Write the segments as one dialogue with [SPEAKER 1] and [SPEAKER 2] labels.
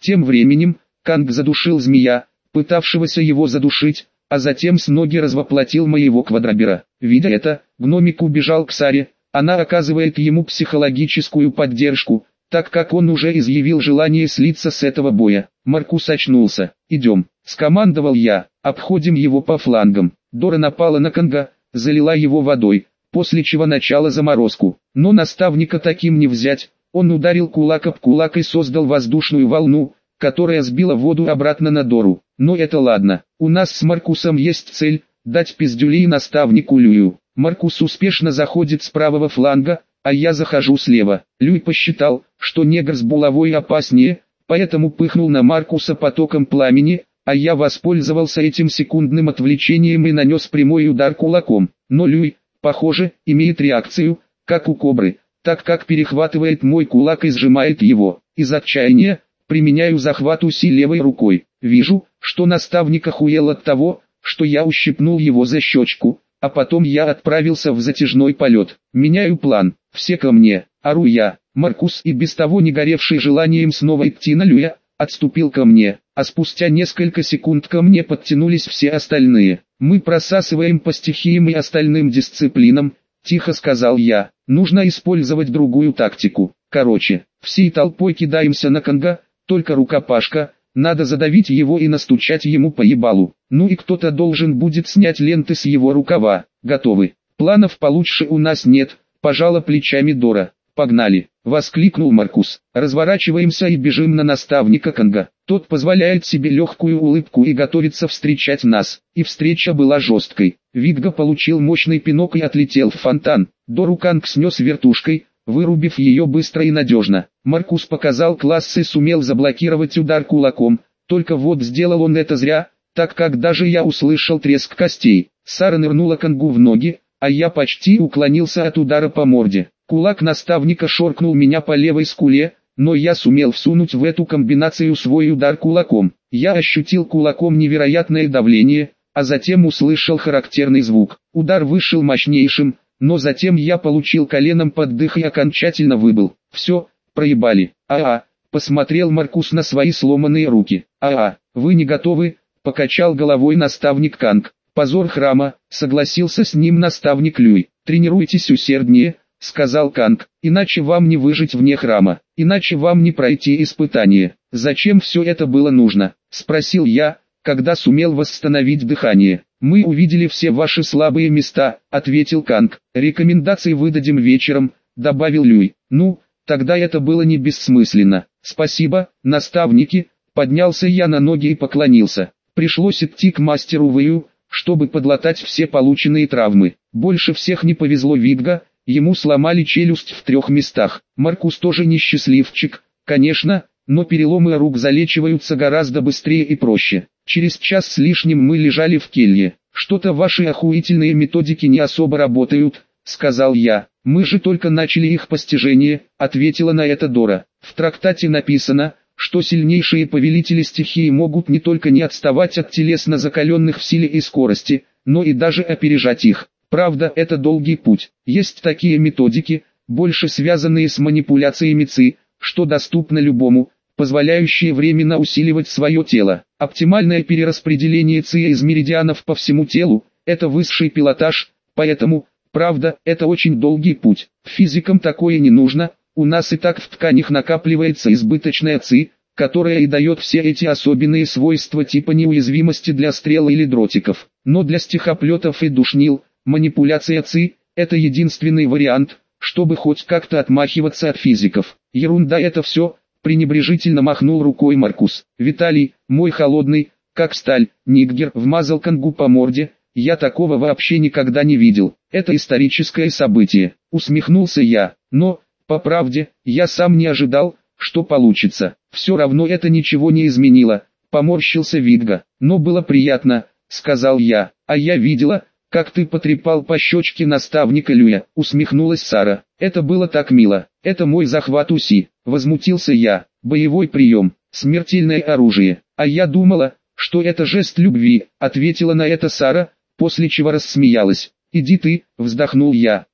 [SPEAKER 1] Тем временем, Канг задушил змея, пытавшегося его задушить, а затем с ноги развоплотил моего квадробера. Видя это, гномик убежал к Саре, она оказывает ему психологическую поддержку, так как он уже изъявил желание слиться с этого боя. Маркус очнулся. «Идем», — скомандовал я, — «обходим его по флангам». Дора напала на Канга, залила его водой, после чего начала заморозку. Но наставника таким не взять, он ударил кулак об кулак и создал воздушную волну, которая сбила воду обратно на Дору. Но это ладно, у нас с Маркусом есть цель — дать пиздюлей наставнику Люю. Маркус успешно заходит с правого фланга, а я захожу слева. Люй посчитал, что негр с булавой опаснее, поэтому пыхнул на Маркуса потоком пламени, а я воспользовался этим секундным отвлечением и нанес прямой удар кулаком. Но Люй, похоже, имеет реакцию, как у кобры, так как перехватывает мой кулак и сжимает его. Из отчаяния применяю захват Уси левой рукой. Вижу, что наставник охуел от того, что я ущипнул его за щечку, а потом я отправился в затяжной полет. Меняю план, все ко мне, ору я. Маркус, и без того не горевший желанием снова идти на Люя, отступил ко мне, а спустя несколько секунд ко мне подтянулись все остальные. «Мы просасываем по стихиям и остальным дисциплинам», — тихо сказал я. «Нужно использовать другую тактику. Короче, всей толпой кидаемся на Канга, только рукопашка, надо задавить его и настучать ему по ебалу. Ну и кто-то должен будет снять ленты с его рукава. Готовы? Планов получше у нас нет», — пожала плечами Дора. «Погнали!» — воскликнул Маркус. «Разворачиваемся и бежим на наставника Канга. Тот позволяет себе легкую улыбку и готовится встречать нас». И встреча была жесткой. Видга получил мощный пинок и отлетел в фонтан. Дору Канг снес вертушкой, вырубив ее быстро и надежно. Маркус показал класс и сумел заблокировать удар кулаком, только вот сделал он это зря, так как даже я услышал треск костей. Сара нырнула Кангу в ноги, а я почти уклонился от удара по морде. Кулак наставника шоркнул меня по левой скуле, но я сумел всунуть в эту комбинацию свой удар кулаком. Я ощутил кулаком невероятное давление, а затем услышал характерный звук. Удар вышел мощнейшим, но затем я получил коленом под дых и окончательно выбыл. «Все, проебали». Посмотрел Маркус на свои сломанные руки. Вы не готовы?» — покачал головой наставник Канг. «Позор храма», — согласился с ним наставник Люй. «Тренируйтесь усерднее», — сказал Канг, — «иначе вам не выжить вне храма, иначе вам не пройти испытание». «Зачем все это было нужно?» — спросил я, когда сумел восстановить дыхание. «Мы увидели все ваши слабые места», — ответил Канг. «Рекомендации выдадим вечером», — добавил Люй. «Ну, тогда это было не бессмысленно. Спасибо, наставники», — поднялся я на ноги и поклонился. Пришлось идти к мастеру Вэю, чтобы подлатать все полученные травмы. Больше всех не повезло Видга, ему сломали челюсть в 3 местах. Маркус тоже несчастливчик, конечно, но переломы рук залечиваются гораздо быстрее и проще. Через час с лишним мы лежали в келье. «Что-то ваши охуительные методики не особо работают», — сказал я. «Мы же только начали их постижение», — ответила на это Дора. «В трактате написано, что сильнейшие повелители стихии могут не только не отставать от телесно закаленных в силе и скорости, но и даже опережать их. Правда, это долгий путь. Есть такие методики, больше связанные с манипуляциями ЦИ, что доступно любому, позволяющие временно усиливать свое тело. Оптимальное перераспределение ЦИ из меридианов по всему телу – это высший пилотаж, поэтому, правда, это очень долгий путь. Физикам такое не нужно, у нас и так в тканях накапливается избыточная ЦИ, которая и дает все эти особенные свойства типа неуязвимости для стрел или дротиков. Но для стихоплетов и душнил, манипуляция ЦИ – это единственный вариант, чтобы хоть как-то отмахиваться от физиков. Ерунда это все, пренебрежительно махнул рукой Маркус. Виталий, мой холодный, как сталь, ниггер, вмазал Кангу по морде, я такого вообще никогда не видел. Это историческое событие, усмехнулся я, но, по правде, я сам не ожидал, что получится. Все равно это ничего не изменило, поморщился Видга. Но было приятно, сказал я, а я видела, как ты потрепал по щечке наставника Люя, усмехнулась Сара. Это было так мило, это мой захват Уси, возмутился я. Боевой прием, смертельное оружие, а я думала, что это жест любви, ответила на это Сара, после чего рассмеялась. «Иди ты», вздохнул я,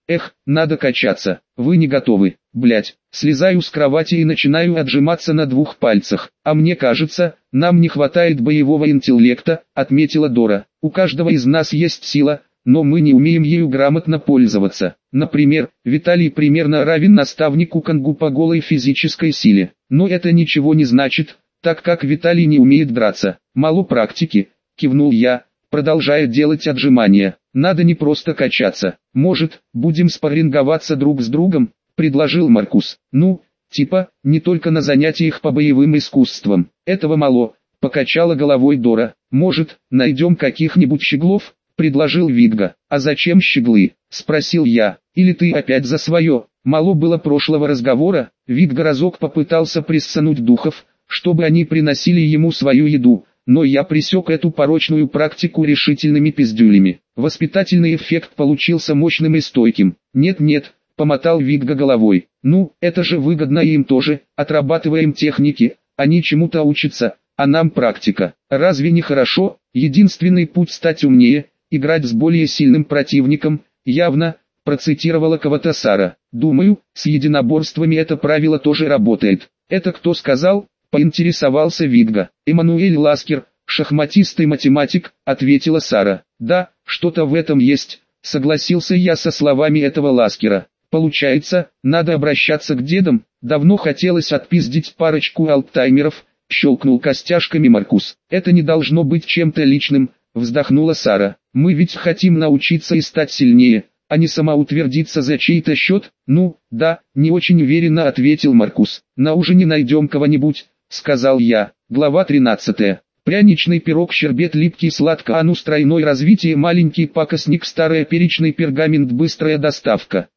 [SPEAKER 1] Эх, надо качаться. Вы не готовы. Блять. Слезаю с кровати и начинаю отжиматься на 2 пальцах. А мне кажется, нам не хватает боевого интеллекта, отметила Дора. У каждого из нас есть сила, но мы не умеем ею грамотно пользоваться. Например, Виталий примерно равен наставнику Кангу по голой физической силе. Но это ничего не значит, так как Виталий не умеет драться. Мало практики, кивнул я, продолжая делать отжимания. Надо не просто качаться. Может, будем спарринговаться друг с другом, предложил Маркус. Ну, типа, не только на занятиях по боевым искусствам. Этого мало, покачала головой Дора. Может, найдем каких-нибудь щеглов, предложил Вигга. А зачем щеглы? Спросил я. Или ты опять за свое? Мало было прошлого разговора. Вигга разок попытался прессануть духов, чтобы они приносили ему свою еду. Но я пресек эту порочную практику решительными пиздюлями. Воспитательный эффект получился мощным и стойким. Нет-нет, помотал Вигга головой. Ну, это же выгодно им тоже, отрабатываем техники, они чему-то учатся, а нам практика. Разве не хорошо? Единственный путь стать умнее, играть с более сильным противником, явно, процитировала кого-то Сара. Думаю, с единоборствами это правило тоже работает. Это кто сказал? Поинтересовался Вигга. Эммануэль Ласкер, шахматист и математик, ответила Сара. Да, что-то в этом есть, согласился я со словами этого Ласкера. Получается, надо обращаться к дедам, давно хотелось отпиздить парочку алтаймеров, щелкнул костяшками Маркус. Это не должно быть чем-то личным, вздохнула Сара. Мы ведь хотим научиться и стать сильнее, а не самоутвердиться за чей-то счет. Ну, да, не очень уверенно ответил Маркус. На ужине найдем кого-нибудь, сказал я. Глава 13. Пряничный пирог, щербет, липкий, сладко, анус, тройное развитие, маленький пакостник, старый перечный пергамент, быстрая доставка.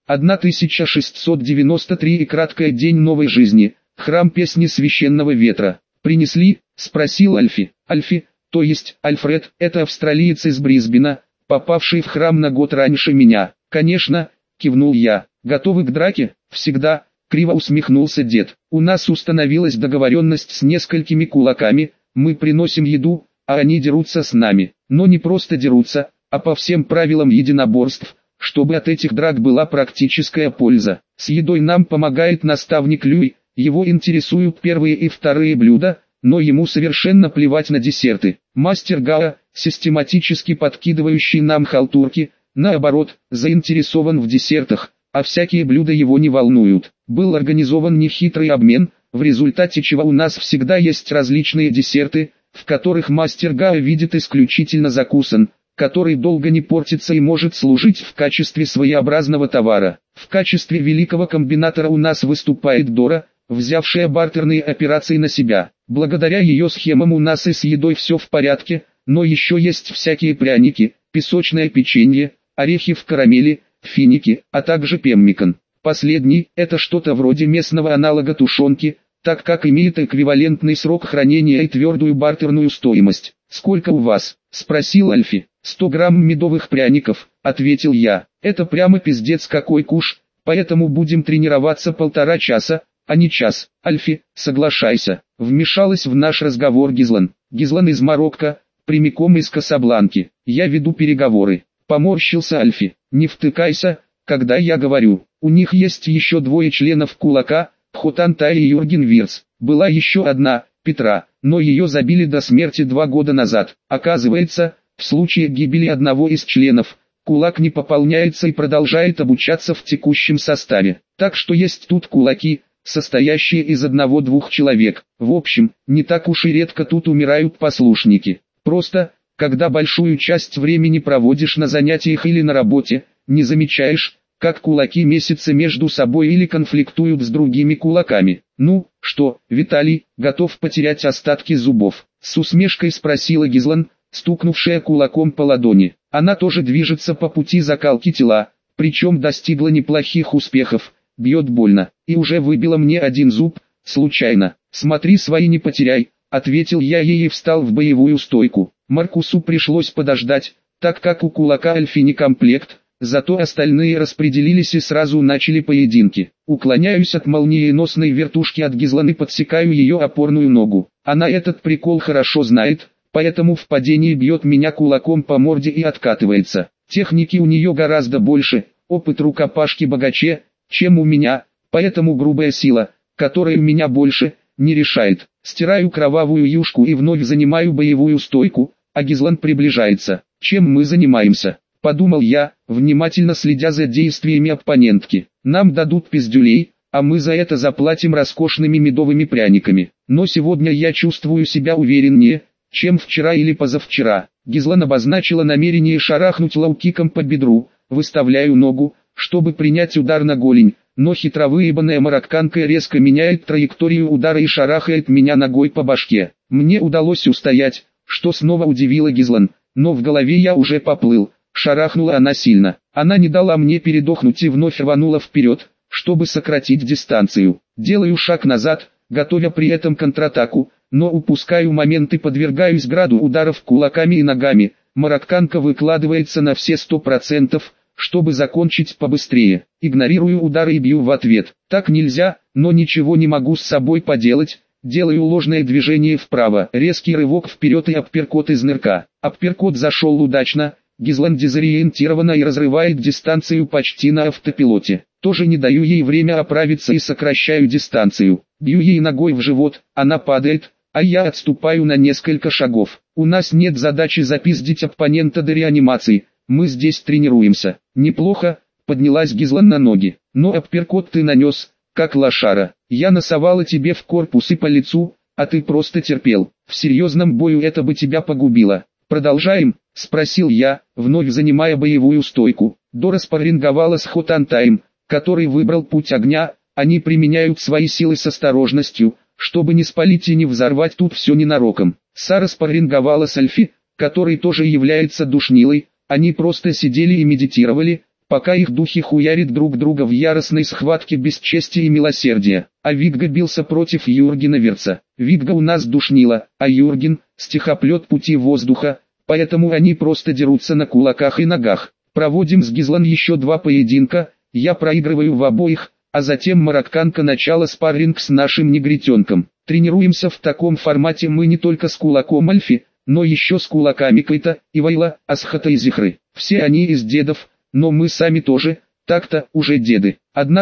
[SPEAKER 1] 1693 и краткая день новой жизни. Храм песни священного ветра. Принесли? Спросил Альфи. Альфи, то есть Альфред, это австралиец из Брисбена, попавший в храм на год раньше меня. Конечно, кивнул я. Готовы к драке? Всегда. Криво усмехнулся дед. У нас установилась договоренность с несколькими кулаками. Мы приносим еду, а они дерутся с нами. Но не просто дерутся, а по всем правилам единоборств, чтобы от этих драк была практическая польза. С едой нам помогает наставник Люй, его интересуют первые и вторые блюда, но ему совершенно плевать на десерты. Мастер Гао, систематически подкидывающий нам халтурки, наоборот, заинтересован в десертах, а всякие блюда его не волнуют. Был организован нехитрый обмен, в результате чего у нас всегда есть различные десерты, в которых мастер Гао видит исключительно закусан, который долго не портится и может служить в качестве своеобразного товара. В качестве великого комбинатора у нас выступает Дора, взявшая бартерные операции на себя. Благодаря ее схемам у нас и с едой все в порядке, но еще есть всякие пряники, песочное печенье, орехи в карамели, финики, а также пеммикан. Последний – это что-то вроде местного аналога тушенки, так как имеет эквивалентный срок хранения и твердую бартерную стоимость. «Сколько у вас?» – спросил Альфи. 100 грамм медовых пряников, ответил я. Это прямо пиздец какой куш, поэтому будем тренироваться 1,5 часа, а не час. Альфи, соглашайся. Вмешалась в наш разговор Гизлан. Гизлан из Марокко, прямиком из Касабланки. Я веду переговоры. Поморщился Альфи. Не втыкайся, когда я говорю. У них есть еще 2 членов кулака, Хотантай и Юрген Вирц. Была еще одна, Петра, но ее забили до смерти 2 года назад. Оказывается, в случае гибели одного из членов, кулак не пополняется и продолжает обучаться в текущем составе. Так что есть тут кулаки, состоящие из 1-2 человек. В общем, не так уж и редко тут умирают послушники. Просто, когда большую часть времени проводишь на занятиях или на работе, не замечаешь, как кулаки месятся между собой или конфликтуют с другими кулаками. «Ну, что, Виталий, готов потерять остатки зубов?» С усмешкой спросила Гизлан, стукнувшая кулаком по ладони. Она тоже движется по пути закалки тела, причем достигла неплохих успехов, бьет больно, и уже выбила мне 1 зуб, случайно. «Смотри свои не потеряй», ответил я ей и встал в боевую стойку. Маркусу пришлось подождать, так как у кулака Альфи не комплект, зато остальные распределились и сразу начали поединки. Уклоняюсь от молниеносной вертушки от Гизлан и подсекаю ее опорную ногу. Она этот прикол хорошо знает, поэтому в падении бьет меня кулаком по морде и откатывается. Техники у нее гораздо больше, опыт рукопашки богаче, чем у меня, поэтому грубая сила, которая у меня больше, не решает. Стираю кровавую юшку и вновь занимаю боевую стойку, а Гизлан приближается. Чем мы занимаемся? Подумал я, внимательно следя за действиями оппонентки. Нам дадут пиздюлей, а мы за это заплатим роскошными медовыми пряниками. Но сегодня я чувствую себя увереннее, чем вчера или позавчера. Гизлан обозначила намерение шарахнуть лоу-киком по бедру. Выставляю ногу, чтобы принять удар на голень, но хитровыебанная марокканка резко меняет траекторию удара и шарахает меня ногой по башке. Мне удалось устоять, что снова удивило Гизлан, но в голове я уже поплыл. Шарахнула она сильно. Она не дала мне передохнуть и вновь рванула вперед, чтобы сократить дистанцию. Делаю шаг назад, готовя при этом контратаку, но упускаю момент и подвергаюсь граду ударов кулаками и ногами. Марокканка выкладывается на все 100%, чтобы закончить побыстрее. Игнорирую удары и бью в ответ. Так нельзя, но ничего не могу с собой поделать. Делаю ложное движение вправо, резкий рывок вперед и апперкот из нырка. Апперкот зашел удачно. Гизлан дезориентирована и разрывает дистанцию почти на автопилоте. Тоже не даю ей время оправиться и сокращаю дистанцию. Бью ей ногой в живот, она падает, а я отступаю на несколько шагов. У нас нет задачи запиздить оппонента до реанимации, мы здесь тренируемся. Неплохо, поднялась Гизлан на ноги. Но апперкот ты нанес, как лошара. Я носовала тебе в корпус и по лицу, а ты просто терпел. В серьезном бою это бы тебя погубило. «Продолжаем?» – спросил я, вновь занимая боевую стойку. Дора спарринговала с Хотантаем, который выбрал путь огня. Они применяют свои силы с осторожностью, чтобы не спалить и не взорвать тут все ненароком. Сара спарринговала с Альфи, который тоже является душнилой. Они просто сидели и медитировали, пока их духи хуярят друг друга в яростной схватке без чести и милосердия. А Вигга бился против Юргена Верца. Вигга у нас душнила, а Юрген – стихоплет пути воздуха, поэтому они просто дерутся на кулаках и ногах. Проводим с Гизлан еще 2 поединка, я проигрываю в обоих, а затем марокканка начала спарринг с нашим негритенком. Тренируемся в таком формате мы не только с кулаком Альфи, но еще с кулаками Кайта, Ивайла, Асхата и Зихры. Все они из дедов, но мы сами тоже, так-то, уже деды.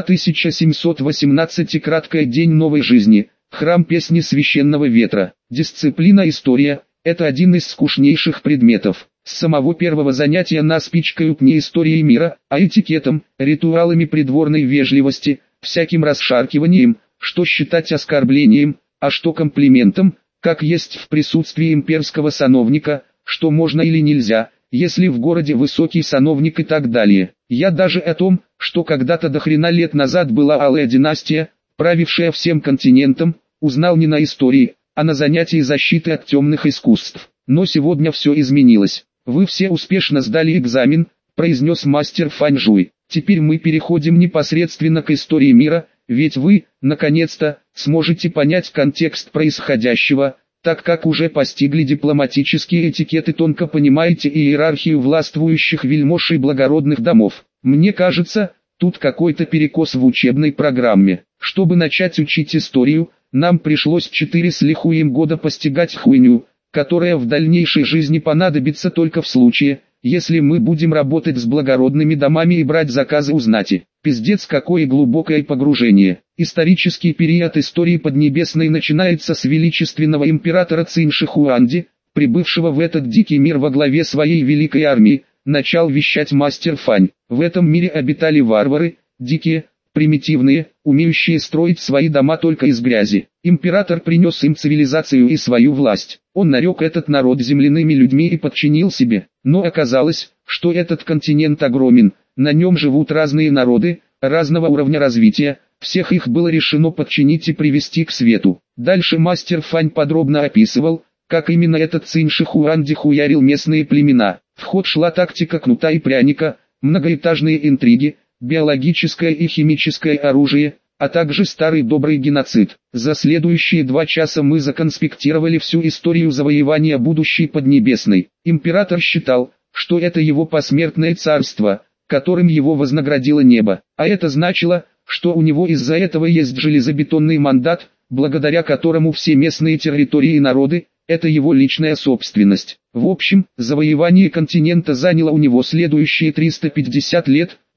[SPEAKER 1] 1718 краткая день новой жизни, храм песни священного ветра. Дисциплина история – это один из скучнейших предметов. С самого первого занятия нас пичкают не историей мира, а этикетом, ритуалами придворной вежливости, всяким расшаркиванием, что считать оскорблением, а что комплиментом, как есть в присутствии имперского сановника, что можно или нельзя, если в городе высокий сановник и так далее. Я даже о том, что когда-то до хрена лет назад была Алая династия, правившая всем континентом, узнал не на истории, а на занятии защиты от темных искусств. Но сегодня все изменилось. Вы все успешно сдали экзамен, произнес мастер Фаньжуй. Теперь мы переходим непосредственно к истории мира, ведь вы, наконец-то, сможете понять контекст происходящего, так как уже постигли дипломатические этикеты, тонко понимаете иерархию властвующих вельмож и благородных домов. Мне кажется, тут какой-то перекос в учебной программе. Чтобы начать учить историю, нам пришлось 4 с лихуем года постигать хуйню, которая в дальнейшей жизни понадобится только в случае, если мы будем работать с благородными домами и брать заказы у знати. Пиздец, какое глубокое погружение. Исторический период истории Поднебесной начинается с величественного императора Цинь-Ши Хуанди, прибывшего в этот дикий мир во главе своей великой армии. Начал вещать мастер Фань. В этом мире обитали варвары, дикие, примитивные, умеющие строить свои дома только из грязи. Император принес им цивилизацию и свою власть. Он нарек этот народ земляными людьми и подчинил себе. Но оказалось, что этот континент огромен, на нем живут разные народы, разного уровня развития, всех их было решено подчинить и привести к свету. Дальше мастер Фань подробно описывал, как именно этот Цинь-Ши Хуанди хуярил местные племена. В ход шла тактика кнута и пряника, многоэтажные интриги, биологическое и химическое оружие, а также старый добрый геноцид. За следующие 2 часа мы законспектировали всю историю завоевания будущей Поднебесной. Император считал, что это его посмертное царство, которым его вознаградило небо. А это значило, что у него из-за этого есть железобетонный мандат, благодаря которому все местные территории и народы – это его личная собственность. В общем, завоевание континента заняло у него следующие 350 лет,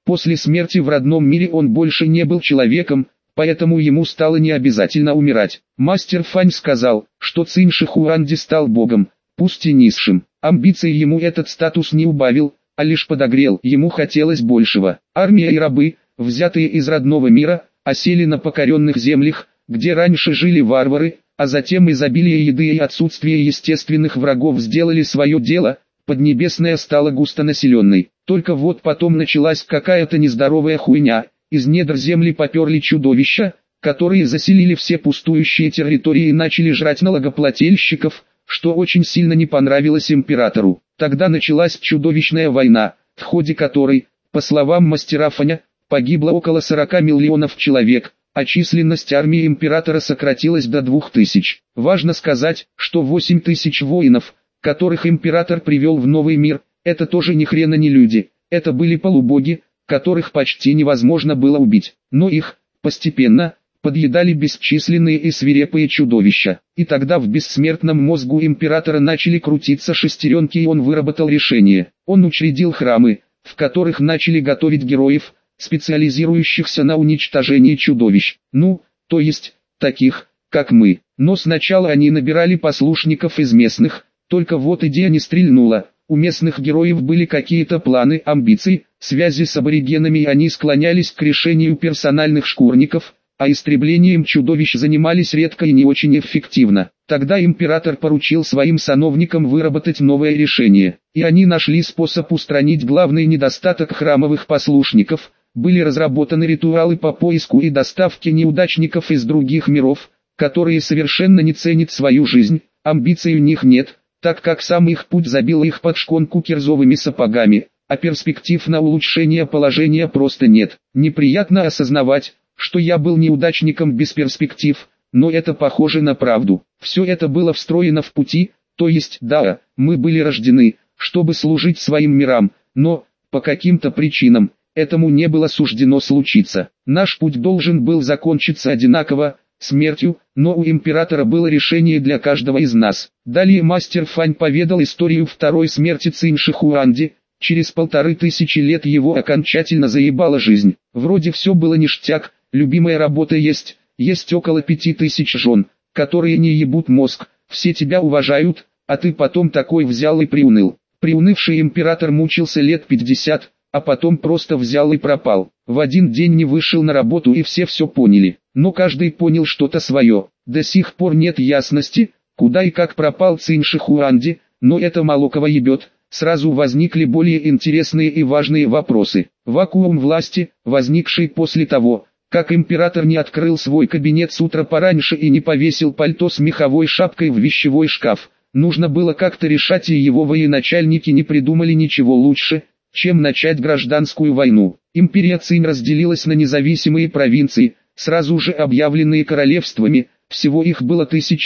[SPEAKER 1] После смерти в родном мире он больше не был человеком, поэтому ему стало не обязательно умирать. Мастер Фань сказал, что Цинь Шихуанди стал богом, пусть и низшим. Амбиций ему этот статус не убавил, а лишь подогрел. Ему хотелось большего. Армия и рабы, взятые из родного мира, осели на покоренных землях, где раньше жили варвары, а затем изобилие еды и отсутствие естественных врагов сделали свое дело, Поднебесная стала густонаселенной. Только вот потом началась какая-то нездоровая хуйня, из недр земли поперли чудовища, которые заселили все пустующие территории и начали жрать налогоплательщиков, что очень сильно не понравилось императору. Тогда началась чудовищная война, в ходе которой, по словам мастера Фаня, погибло около 40 миллионов человек, а численность армии императора сократилась до 2000. Важно сказать, что 8000 воинов, которых император привел в новый мир, это тоже ни хрена не люди, это были полубоги, которых почти невозможно было убить, но их, постепенно, подъедали бесчисленные и свирепые чудовища. И тогда в бессмертном мозгу императора начали крутиться шестеренки, и он выработал решение. Он учредил храмы, в которых начали готовить героев, специализирующихся на уничтожении чудовищ. Ну, то есть, таких, как мы. Но сначала они набирали послушников из местных, только вот идея не стрельнула. У местных героев были какие-то планы, амбиции, связи с аборигенами, и они склонялись к решению персональных шкурников, а истреблением чудовищ занимались редко и не очень эффективно. Тогда император поручил своим сановникам выработать новое решение, и они нашли способ устранить главный недостаток храмовых послушников. Были разработаны ритуалы по поиску и доставке неудачников из других миров, которые совершенно не ценят свою жизнь, амбиций у них нет, так как сам их путь забил их под шконку кирзовыми сапогами, а перспектив на улучшение положения просто нет. Неприятно осознавать, что я был неудачником без перспектив, но это похоже на правду. Все это было встроено в пути, то есть да, мы были рождены, чтобы служить своим мирам, но, по каким-то причинам, этому не было суждено случиться. Наш путь должен был закончиться одинаково, смертью, но у императора было решение для каждого из нас. Далее мастер Фань поведал историю второй смерти Цинь Шихуанди. Через 1500 лет его окончательно заебала жизнь. Вроде все было ништяк, любимая работа есть около 5000 жен, которые не ебут мозг, все тебя уважают, а ты потом такой взял и приуныл. Приунывший император мучился лет 50, а потом просто взял и пропал. В один день не вышел на работу, и все поняли. Но каждый понял что-то свое. До сих пор нет ясности, куда и как пропал Цинь Шихуанди, но это мало кого ебет. Сразу возникли более интересные и важные вопросы. Вакуум власти, возникший после того, как император не открыл свой кабинет с утра пораньше и не повесил пальто с меховой шапкой в вещевой шкаф. Нужно было как-то решать, и его военачальники не придумали ничего лучше, чем начать гражданскую войну. Империя Цинь разделилась на независимые провинции, сразу же объявленные королевствами, всего их было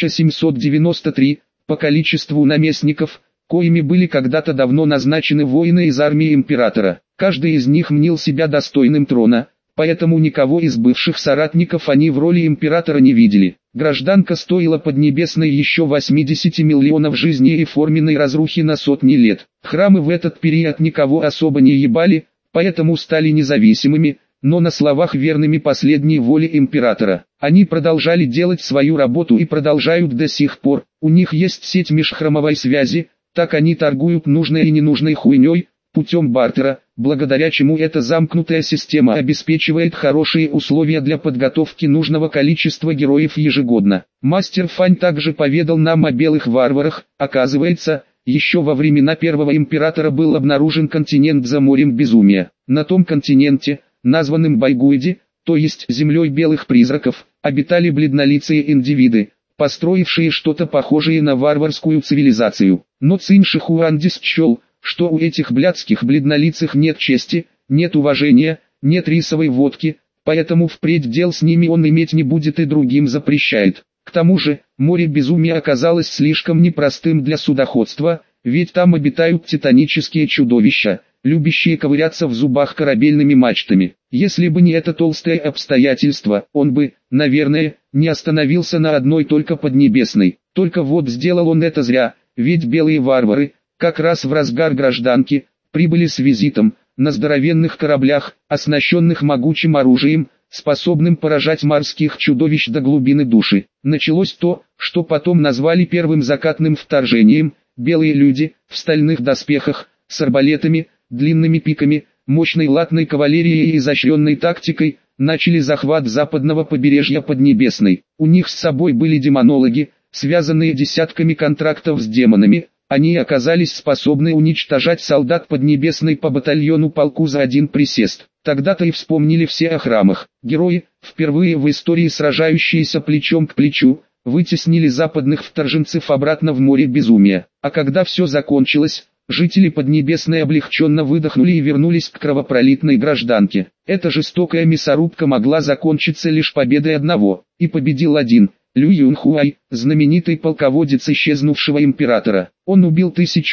[SPEAKER 1] 1793, по количеству наместников, коими были когда-то давно назначены воины из армии императора. Каждый из них мнил себя достойным трона, поэтому никого из бывших соратников они в роли императора не видели. Гражданка стоила Поднебесной еще 80 миллионов жизней и форменной разрухи на сотни лет. Храмы в этот период никого особо не ебали, поэтому стали независимыми, но на словах верными последней воле императора. Они продолжали делать свою работу и продолжают до сих пор. У них есть сеть межхрамовой связи, так они торгуют нужной и ненужной хуйней, путем бартера, благодаря чему эта замкнутая система обеспечивает хорошие условия для подготовки нужного количества героев ежегодно. Мастер Фань также поведал нам о белых варварах. Оказывается, еще во времена первого императора был обнаружен континент за морем безумия. На том континенте, названным Байгуиди, то есть землей белых призраков, обитали бледнолицые индивиды, построившие что-то похожее на варварскую цивилизацию. Но Цинь Шихуанди счел, что у этих блядских бледнолицых нет чести, нет уважения, нет рисовой водки, поэтому впредь дел с ними он иметь не будет и другим запрещает. К тому же, море безумия оказалось слишком непростым для судоходства, ведь там обитают титанические чудовища, любящие ковыряться в зубах корабельными мачтами. Если бы не это толстое обстоятельство, он бы, наверное, не остановился на одной только Поднебесной. Только вот сделал он это зря, ведь белые варвары, как раз в разгар гражданки, прибыли с визитом, на здоровенных кораблях, оснащенных могучим оружием, способным поражать морских чудовищ до глубины души. Началось то, что потом назвали первым закатным вторжением. Белые люди, в стальных доспехах, с арбалетами, длинными пиками, мощной латной кавалерией и изощренной тактикой, начали захват западного побережья Поднебесной. У них с собой были демонологи, связанные десятками контрактов с демонами. Они оказались способны уничтожать солдат Поднебесной по батальону полку за один присест. Тогда-то и вспомнили все о храмах. Герои, впервые в истории сражающиеся плечом к плечу, вытеснили западных вторженцев обратно в море безумия. А когда все закончилось, жители Поднебесной облегченно выдохнули и вернулись к кровопролитной гражданке. Эта жестокая мясорубка могла закончиться лишь победой одного, и победил один – Лю Юнхуай, знаменитый полководец исчезнувшего императора. Он убил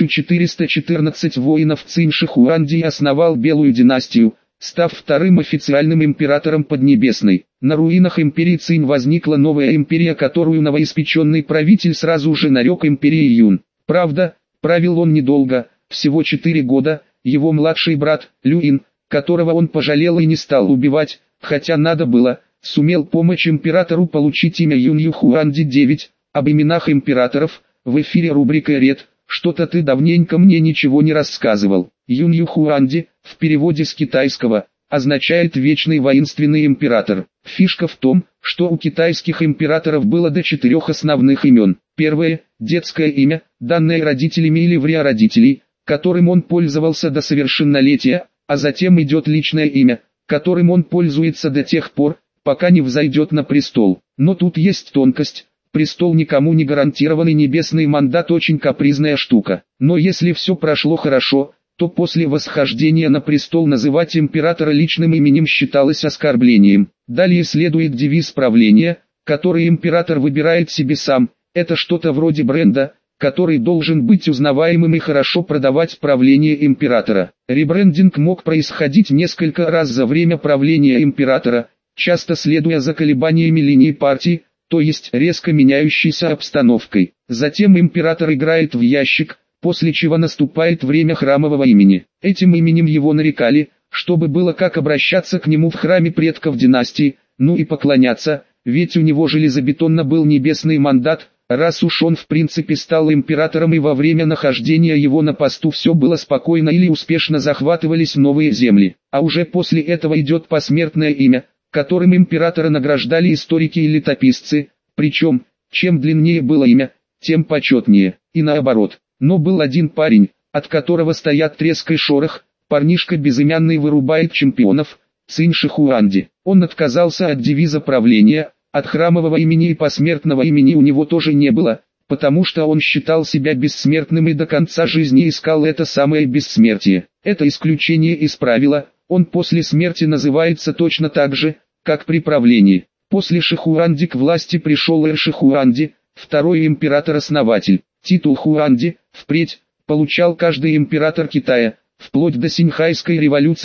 [SPEAKER 1] 1414 воинов Цинь-Шихуанди и основал Белую династию, став вторым официальным императором Поднебесной. На руинах империи Цинь возникла новая империя, которую новоиспеченный правитель сразу же нарек империей Юн. Правда, правил он недолго, всего 4 года. Его младший брат, Люин, которого он пожалел и не стал убивать, хотя надо было, сумел помочь императору получить имя Юн Юхуанди 9. Об именах императоров, в эфире рубрика «Ред», что-то ты давненько мне ничего не рассказывал. Юн Юхуанди, в переводе с китайского, означает «вечный воинственный император». Фишка в том, что у китайских императоров было до 4 основных имен. Первое – детское имя, данное родителями или вря родителей, которым он пользовался до совершеннолетия, а затем идет личное имя, которым он пользуется до тех пор, пока не взойдет на престол. Но тут есть тонкость. Престол никому не гарантированный, небесный мандат очень капризная штука. Но если все прошло хорошо, то после восхождения на престол называть императора личным именем считалось оскорблением. Далее следует девиз правления, который император выбирает себе сам. Это что-то вроде бренда, который должен быть узнаваемым и хорошо продавать правление императора. Ребрендинг мог происходить несколько раз за время правления императора, часто следуя за колебаниями линии партии, то есть резко меняющейся обстановкой. Затем император играет в ящик, после чего наступает время храмового имени. Этим именем его нарекали, чтобы было как обращаться к нему в храме предков династии, ну и поклоняться, ведь у него железобетонно был небесный мандат, раз уж он в принципе стал императором и во время нахождения его на посту все было спокойно или успешно захватывались новые земли. А уже после этого идет посмертное имя, которым императора награждали историки и летописцы, причем, чем длиннее было имя, тем почетнее, и наоборот. Но был один парень, от которого стоят треск и шорох, парнишка безымянный вырубает чемпионов, Цинь-Шихуанди. Он отказался от девиза правления, от храмового имени и посмертного имени у него тоже не было, потому что он считал себя бессмертным и до конца жизни искал это самое бессмертие. Это исключение из правила. Он после смерти называется точно так же, как при правлении. После Шихуанди к власти пришел Эр-Шихуанди, второй император-основатель. Титул Хуанди, впредь, получал каждый император Китая, вплоть до Синьхайской революции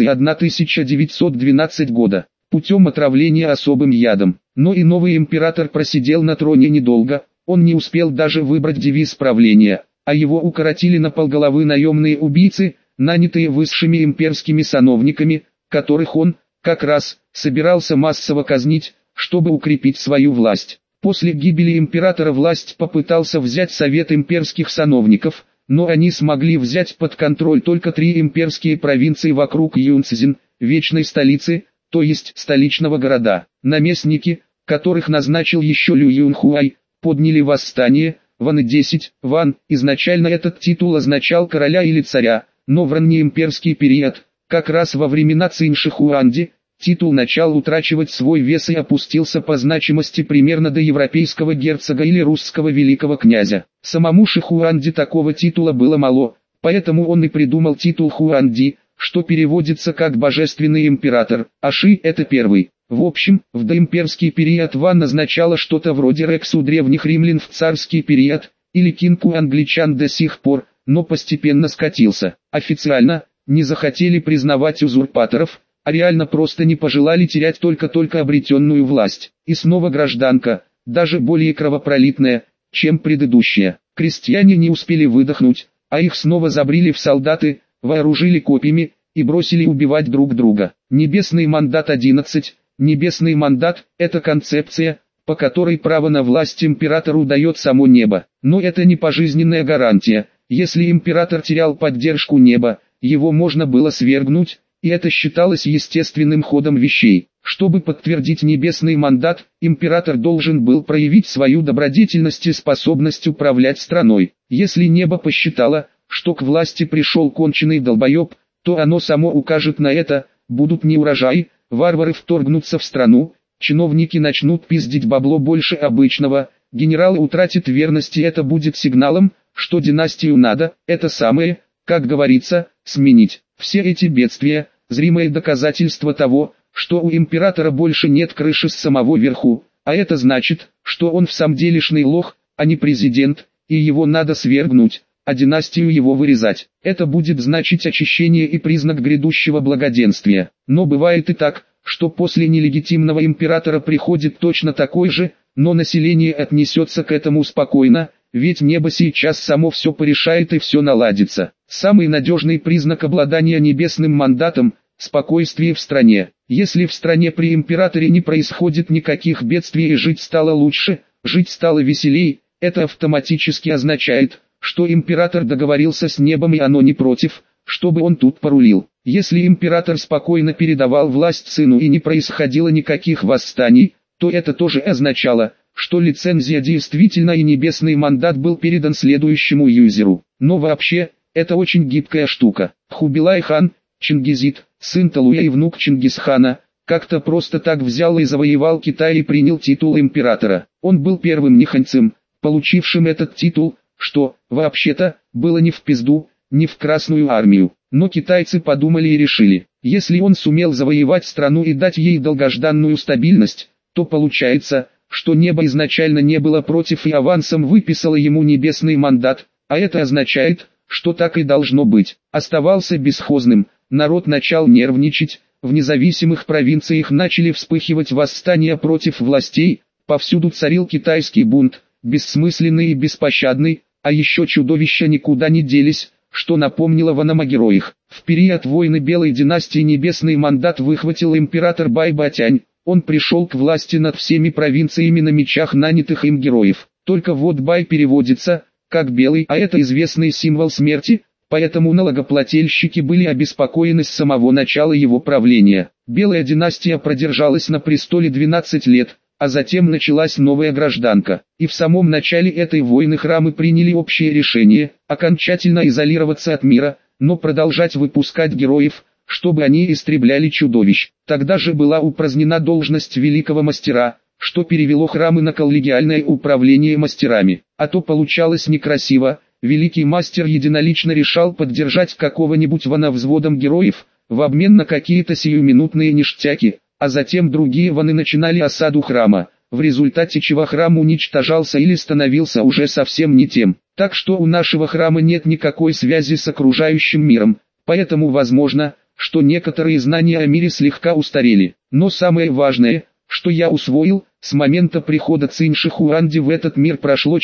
[SPEAKER 1] 1912 года, путем отравления особым ядом. Но и новый император просидел на троне недолго, он не успел даже выбрать девиз правления, а его укоротили на полголовы наемные убийцы, нанятые высшими имперскими сановниками, которых он, как раз, собирался массово казнить, чтобы укрепить свою власть. После гибели императора власть попытался взять совет имперских сановников, но они смогли взять под контроль только 3 имперские провинции вокруг Юнцзин, вечной столицы, то есть столичного города. Наместники, которых назначил еще Лю Юнхуай, подняли восстание. Ван-10, Ван, изначально этот титул означал короля или царя, но в раннеимперский период, как раз во времена Цинь-Шихуанди, титул начал утрачивать свой вес и опустился по значимости примерно до европейского герцога или русского великого князя. Самому Шихуанди такого титула было мало, поэтому он и придумал титул Хуанди, что переводится как «божественный император», а Ши – это первый. В общем, в доимперский период Ван означало что-то вроде Рекс у древних римлян в царский период, или Кинг у англичан до сих пор, но постепенно скатился. Официально, не захотели признавать узурпаторов, а реально просто не пожелали терять только-только обретенную власть. И снова гражданка, даже более кровопролитная, чем предыдущая. Крестьяне не успели выдохнуть, а их снова забрили в солдаты, вооружили копьями, и бросили убивать друг друга. Небесный мандат 11. Небесный мандат – это концепция, по которой право на власть императору дает само небо. Но это не пожизненная гарантия. Если император терял поддержку неба, его можно было свергнуть, и это считалось естественным ходом вещей. Чтобы подтвердить небесный мандат, император должен был проявить свою добродетельность и способность управлять страной. Если небо посчитало, что к власти пришел конченый долбоеб, то оно само укажет на это, будут неурожаи, варвары вторгнутся в страну, чиновники начнут пиздить бабло больше обычного, генералы утратят верность, и это будет сигналом, что династию надо, это самое, как говорится, сменить. Все эти бедствия – зримое доказательство того, что у императора больше нет крыши с самого верху, а это значит, что он в самом делешный лох, а не президент, и его надо свергнуть, а династию его вырезать. Это будет значить очищение и признак грядущего благоденствия. Но бывает и так, что после нелегитимного императора приходит точно такой же, но население отнесется к этому спокойно, ведь небо сейчас само все порешает и все наладится. Самый надежный признак обладания небесным мандатом – спокойствие в стране. Если в стране при императоре не происходит никаких бедствий и жить стало лучше, жить стало веселей, это автоматически означает, что император договорился с небом и оно не против, чтобы он тут порулил. Если император спокойно передавал власть сыну и не происходило никаких восстаний, то это тоже означало, что лицензия действительно и небесный мандат был передан следующему юзеру. Но вообще, это очень гибкая штука. Хубилай хан, Чингизид, сын Талуя и внук Чингисхана, как-то просто так взял и завоевал Китай и принял титул императора. Он был первым ниханьцем, получившим этот титул, что, вообще-то, было не в пизду, не в Красную армию. Но китайцы подумали и решили, если он сумел завоевать страну и дать ей долгожданную стабильность, то получается, что небо изначально не было против и авансом выписало ему небесный мандат, а это означает, что так и должно быть. Оставался бесхозным, народ начал нервничать, в независимых провинциях начали вспыхивать восстания против властей, повсюду царил китайский бунт, бессмысленный и беспощадный, а еще чудовища никуда не делись, что напомнило вам о героях. В период войны Белой династии небесный мандат выхватил император Бай-Батянь, он пришел к власти над всеми провинциями на мечах нанятых им героев. Только вот Бай переводится, как белый, а это известный символ смерти, поэтому налогоплательщики были обеспокоены с самого начала его правления. Белая династия продержалась на престоле 12 лет, а затем началась новая гражданка. И в самом начале этой войны храмы приняли общее решение – окончательно изолироваться от мира, но продолжать выпускать героев, чтобы они истребляли чудовищ. Тогда же была упразднена должность великого мастера, что перевело храмы на коллегиальное управление мастерами. А то получалось некрасиво, великий мастер единолично решал поддержать какого-нибудь вана взводом героев, в обмен на какие-то сиюминутные ништяки, а затем другие ваны начинали осаду храма, в результате чего храм уничтожался или становился уже совсем не тем. Так что у нашего храма нет никакой связи с окружающим миром, поэтому возможно, что некоторые знания о мире слегка устарели. Но самое важное, что я усвоил, с момента прихода Цинь-Ши Хуанди в этот мир прошло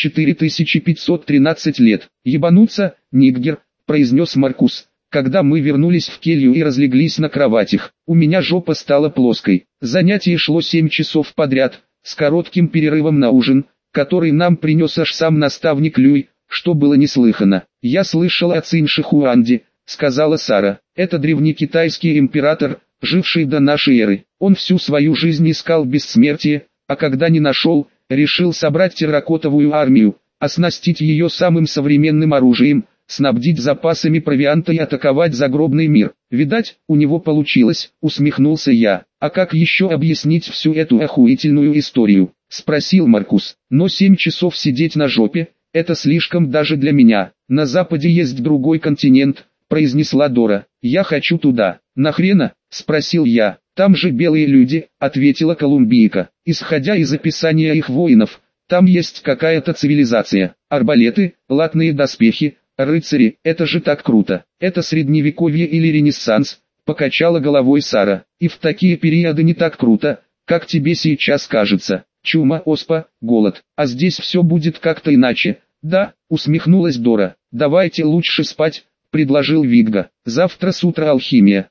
[SPEAKER 1] 4513 лет. «Ебануться, Ниггер», — произнес Маркус, когда мы вернулись в келью и разлеглись на кроватях. У меня жопа стала плоской. Занятие шло 7 часов подряд, с коротким перерывом на ужин, который нам принес аж сам наставник Люй, что было неслыханно. «Я слышала о Цинь-Ши Хуанди», — сказала Сара. «Это древнекитайский император, живший до нашей эры. Он всю свою жизнь искал бессмертие, а когда не нашел, решил собрать терракотовую армию, оснастить ее самым современным оружием, снабдить запасами провианта и атаковать загробный мир. Видать, у него получилось», — усмехнулся я. «А как еще объяснить всю эту охуительную историю?» — спросил Маркус. «Но 7 часов сидеть на жопе — это слишком даже для меня. На западе есть другой континент», — произнесла Дора. «Я хочу туда». «Нахрена?» — спросил я. «Там же белые люди», — ответила колумбийка. «Исходя из описания их воинов, там есть какая-то цивилизация. Арбалеты, латные доспехи, рыцари, это же так круто. Это средневековье или ренессанс», — покачала головой Сара. «И в такие периоды не так круто, как тебе сейчас кажется. Чума, оспа, голод. А здесь все будет как-то иначе». «Да», — усмехнулась Дора. «Давайте лучше спать», предложил Вигга. Завтра с утра алхимия.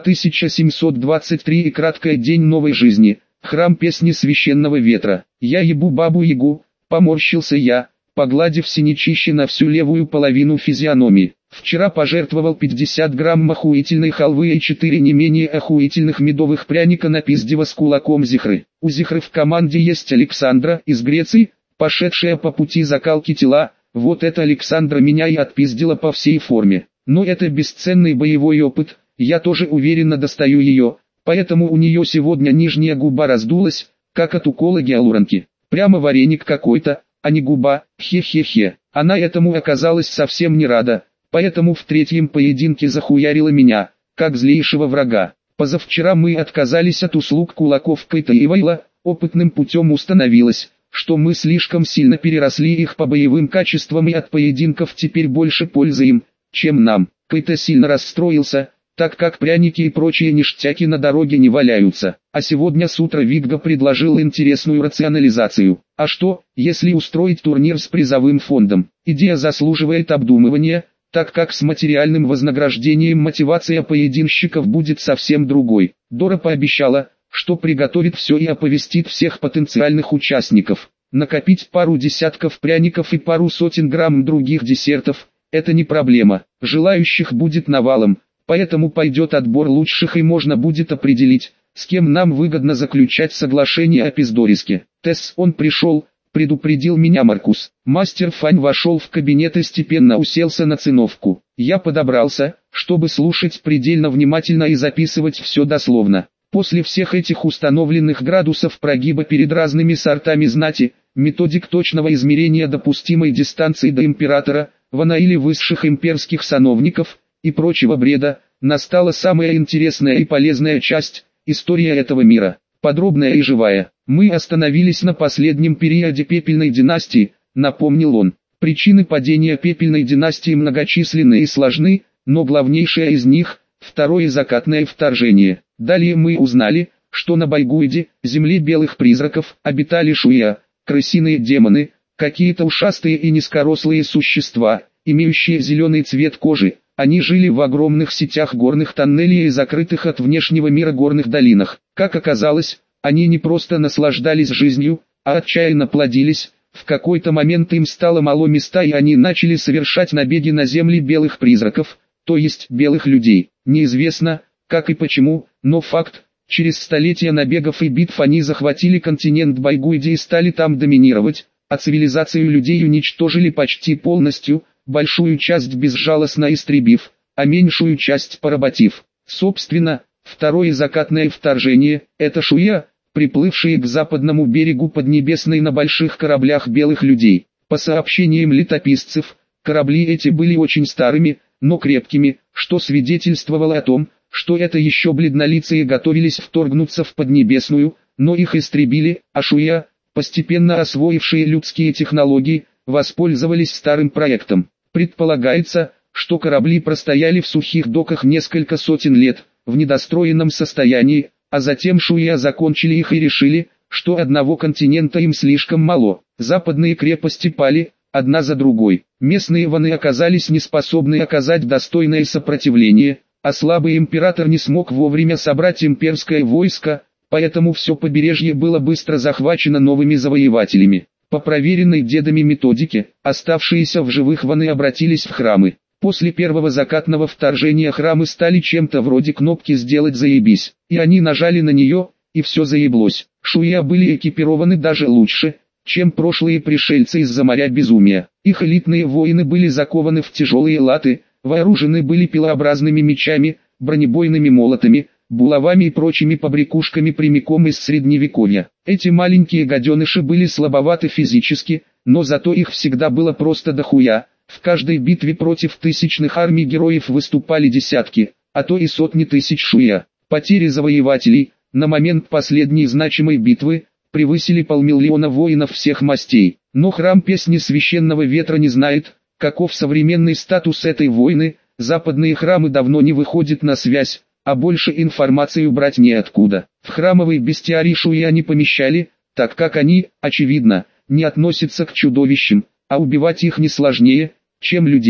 [SPEAKER 1] 1723 и краткое день новой жизни. Храм песни священного ветра. Я ебу бабу-ягу, поморщился я, погладив синячище на всю левую половину физиономии. Вчера пожертвовал 50 грамм охуительной халвы и 4 не менее охуительных медовых пряника на пиздево с кулаком Зихры. У Зихры в команде есть Александра из Греции, пошедшая по пути закалки тела. Вот эта Александра меня и отпиздила по всей форме. Но это бесценный боевой опыт, я тоже уверенно достаю ее, поэтому у нее сегодня нижняя губа раздулась, как от укола гиалуронки. Прямо вареник какой-то, а не губа, хе-хе-хе. Она этому оказалась совсем не рада, поэтому в третьем поединке захуярила меня, как злейшего врага. Позавчера мы отказались от услуг кулаков Кайта и Вайла, опытным путем установилось, что мы слишком сильно переросли их по боевым качествам и от поединков теперь больше пользы им, чем нам. Кайта сильно расстроился, так как пряники и прочие ништяки на дороге не валяются. А сегодня с утра Вигга предложил интересную рационализацию. А что, если устроить турнир с призовым фондом? Идея заслуживает обдумывания, так как с материальным вознаграждением мотивация поединщиков будет совсем другой. Дора пообещала, что приготовит все и оповестит всех потенциальных участников. Накопить пару десятков пряников и пару сотен грамм других десертов – это не проблема. Желающих будет навалом, поэтому пойдет отбор лучших и можно будет определить, с кем нам выгодно заключать соглашение о пиздориске. Тесс, он пришел, предупредил меня Маркус. Мастер Фань вошел в кабинет и степенно уселся на циновку. Я подобрался, чтобы слушать предельно внимательно и записывать все дословно. После всех этих установленных градусов прогиба перед разными сортами знати, методик точного измерения допустимой дистанции до императора, вана или высших имперских сановников, и прочего бреда, настала самая интересная и полезная часть – история этого мира, подробная и живая. Мы остановились на последнем периоде Пепельной династии, напомнил он. Причины падения Пепельной династии многочисленны и сложны, но главнейшая из них – второе закатное вторжение. Далее мы узнали, что на Байгуиде, земле белых призраков, обитали шуя, крысиные демоны, какие-то ушастые и низкорослые существа, имеющие зеленый цвет кожи. Они жили в огромных сетях горных тоннелей и закрытых от внешнего мира горных долинах. Как оказалось, они не просто наслаждались жизнью, а отчаянно плодились. В какой-то момент им стало мало места и они начали совершать набеги на земли белых призраков, то есть белых людей. Неизвестно, как и почему, но факт, через столетия набегов и битв они захватили континент Байгуиди и стали там доминировать, а цивилизацию людей уничтожили почти полностью, большую часть безжалостно истребив, а меньшую часть поработив. Собственно, второе закатное вторжение – это шуя, приплывшие к западному берегу Поднебесной на больших кораблях белых людей. По сообщениям летописцев, корабли эти были очень старыми, но крепкими, что свидетельствовало о том, что это еще бледнолицые готовились вторгнуться в Поднебесную, но их истребили, а шуя, постепенно освоившие людские технологии, воспользовались старым проектом. Предполагается, что корабли простояли в сухих доках несколько сотен лет, в недостроенном состоянии, а затем шуя закончили их и решили, что одного континента им слишком мало. Западные крепости пали, одна за другой. Местные ваны оказались неспособны оказать достойное сопротивление, а слабый император не смог вовремя собрать имперское войско, поэтому все побережье было быстро захвачено новыми завоевателями. По проверенной дедами методике, оставшиеся в живых ваны обратились в храмы. После первого закатного вторжения храмы стали чем-то вроде кнопки «Сделать заебись», и они нажали на нее, и все заеблось. Шуя были экипированы даже лучше, чем прошлые пришельцы из-за моря безумия. Их элитные воины были закованы в тяжелые латы, вооружены были пилообразными мечами, бронебойными молотами, булавами и прочими побрякушками прямиком из средневековья. Эти маленькие гаденыши были слабоваты физически, но зато их всегда было просто дохуя. В каждой битве против тысячных армий героев выступали десятки, а то и сотни тысяч шуя. Потери завоевателей, на момент последней значимой битвы, превысили 500 000 воинов всех мастей. Но храм песни священного ветра не знает, каков современный статус этой войны. Западные храмы давно не выходят на связь, а больше информацию брать неоткуда. В храмовый бестиарий шуя не помещали, так как они, очевидно, не относятся к чудовищам, а убивать их не сложнее, чем людей,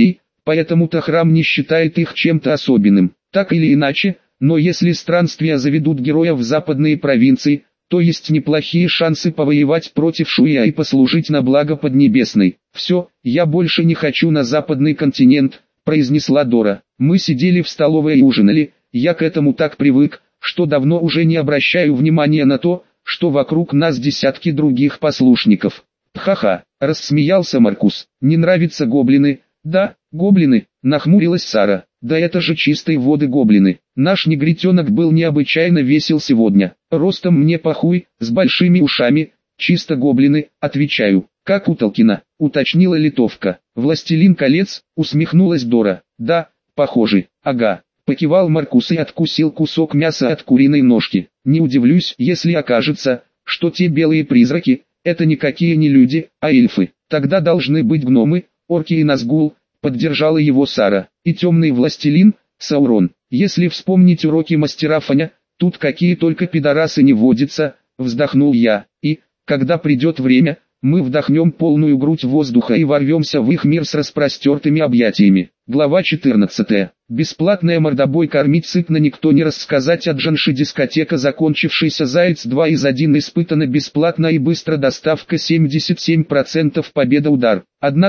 [SPEAKER 1] поэтому-то храм не считает их чем-то особенным. Так или иначе, но если странствия заведут героя в западные провинции, то есть неплохие шансы повоевать против Шуя и послужить на благо Поднебесной. «Все, я больше не хочу на западный континент», — произнесла Дора. Мы сидели в столовой и ужинали, я к этому так привык, что давно уже не обращаю внимания на то, что вокруг нас десятки других послушников. «Ха-ха», — рассмеялся Маркус. «Не нравятся гоблины?» «Да, гоблины», — нахмурилась Сара. «Да это же чистой воды гоблины. Наш негритенок был необычайно весел сегодня. Ростом мне похуй, с большими ушами, чисто гоблины», — отвечаю. «Как у Толкина», — уточнила литовка. «Властелин колец», — усмехнулась Дора. «Да, похоже, ага». Покивал Маркус и откусил кусок мяса от куриной ножки. «Не удивлюсь, если окажется, что те белые призраки — это никакие не люди, а эльфы. Тогда должны быть гномы, орки и Назгул», — поддержала его Сара. «И темный властелин, Саурон. Если вспомнить уроки мастера Фаня, тут какие только пидорасы не водятся», — вздохнул я. «И, когда придет время, мы вдохнем полную грудь воздуха и ворвемся в их мир с распростертыми объятиями». Глава 14. Бесплатная мордобой кормить сытно никто не рассказать. Аджанши дискотека закончившийся Заяц 2 из 1 испытана бесплатно и быстро доставка 77% победа удар.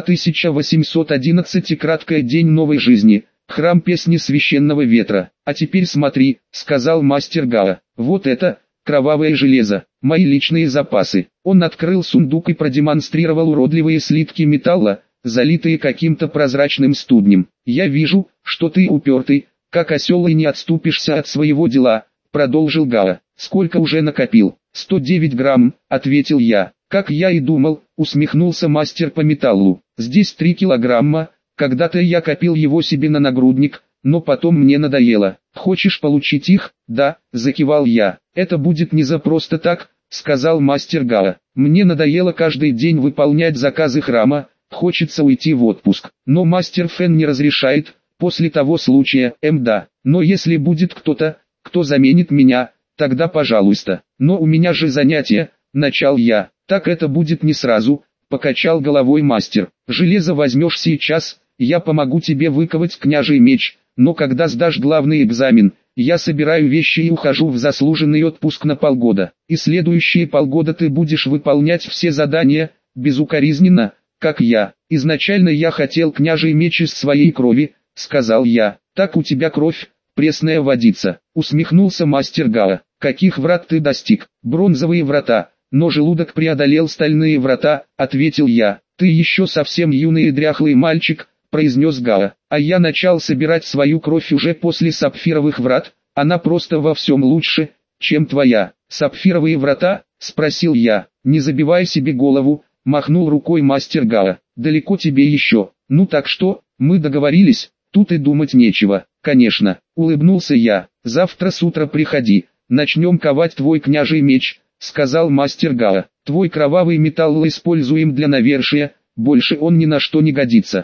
[SPEAKER 1] 1811 и краткая день новой жизни. Храм песни священного ветра. «А теперь смотри», — сказал мастер Гао. «Вот это, кровавое железо, мои личные запасы». Он открыл сундук и продемонстрировал уродливые слитки металла, залитые каким-то прозрачным студнем. «Я вижу, что ты упертый, как осел и не отступишься от своего дела», — продолжил Гао. «Сколько уже накопил?» 109 грамм, — ответил я. «Как я и думал», — усмехнулся мастер по металлу. «Здесь 3 килограмма, когда-то я копил его себе на нагрудник, но потом мне надоело». «Хочешь получить их?» «Да», — закивал я. «Это будет не за просто так», — сказал мастер Гао. «Мне надоело каждый день выполнять заказы храма, хочется уйти в отпуск. Но мастер Фэн не разрешает, после того случая, да. Но если будет кто-то, кто заменит меня, тогда пожалуйста. Но у меня же занятия», — начал я. «Так это будет не сразу», — покачал головой мастер. «Железо возьмешь сейчас, я помогу тебе выковать княжий меч, но когда сдашь главный экзамен, я собираю вещи и ухожу в заслуженный отпуск на полгода. И следующие полгода ты будешь выполнять все задания, безукоризненно, как я. Изначально я хотел княжий меч из своей крови», — сказал я. «Так у тебя кровь, пресная водица», — усмехнулся мастер Гао. «Каких врат ты достиг?» «Бронзовые врата, но желудок преодолел стальные врата», — ответил я. «Ты еще совсем юный и дряхлый мальчик», — произнес Гао. «А я начал собирать свою кровь уже после сапфировых врат, она просто во всем лучше, чем твоя». «Сапфировые врата?» — спросил я. «Не забивай себе голову», — махнул рукой мастер Гао. «Далеко тебе еще». «Ну так что, мы договорились, тут и думать нечего». «Конечно», — улыбнулся я. «Завтра с утра приходи, начнем ковать твой княжий меч», — сказал мастер Гао. «Твой кровавый металл используем для навершия, больше он ни на что не годится».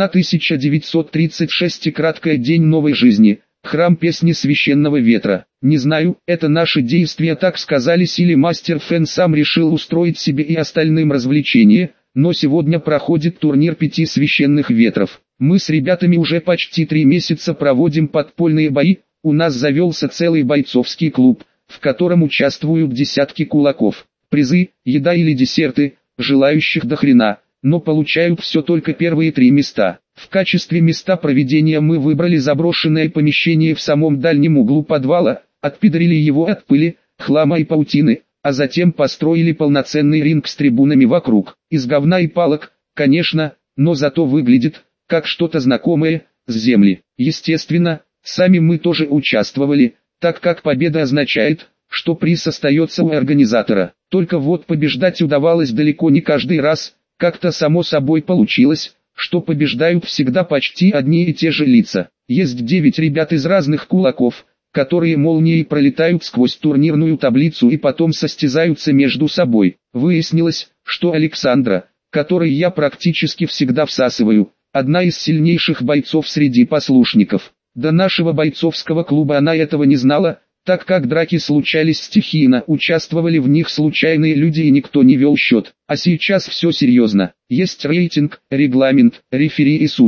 [SPEAKER 1] 1936 и краткая день новой жизни. Храм песни священного ветра. Не знаю, это наши действия так сказались или мастер Фэн сам решил устроить себе и остальным развлечение, но сегодня проходит турнир 5 священных ветров. Мы с ребятами уже почти 3 месяца проводим подпольные бои, у нас завелся целый бойцовский клуб, в котором участвуют десятки кулаков. Призы, еда или десерты, желающих до хрена, но получают все только первые 3 места. В качестве места проведения мы выбрали заброшенное помещение в самом дальнем углу подвала, отпидарили его от пыли, хлама и паутины, а затем построили полноценный ринг с трибунами вокруг, из говна и палок, конечно, но зато выглядит, как что-то знакомое, с земли. Естественно, сами мы тоже участвовали, так как победа означает, что приз остается у организатора. Только вот побеждать удавалось далеко не каждый раз, как-то само собой получилось, что побеждают всегда почти одни и те же лица. Есть 9 ребят из разных кулаков, которые молнией пролетают сквозь турнирную таблицу и потом состязаются между собой. Выяснилось, что Александра, которой я практически всегда всасываю, одна из сильнейших бойцов среди послушников. До нашего бойцовского клуба она этого не знала, так как драки случались стихийно, участвовали в них случайные люди и никто не вел счет. А сейчас все серьезно. Есть рейтинг, регламент, рефери и судьи.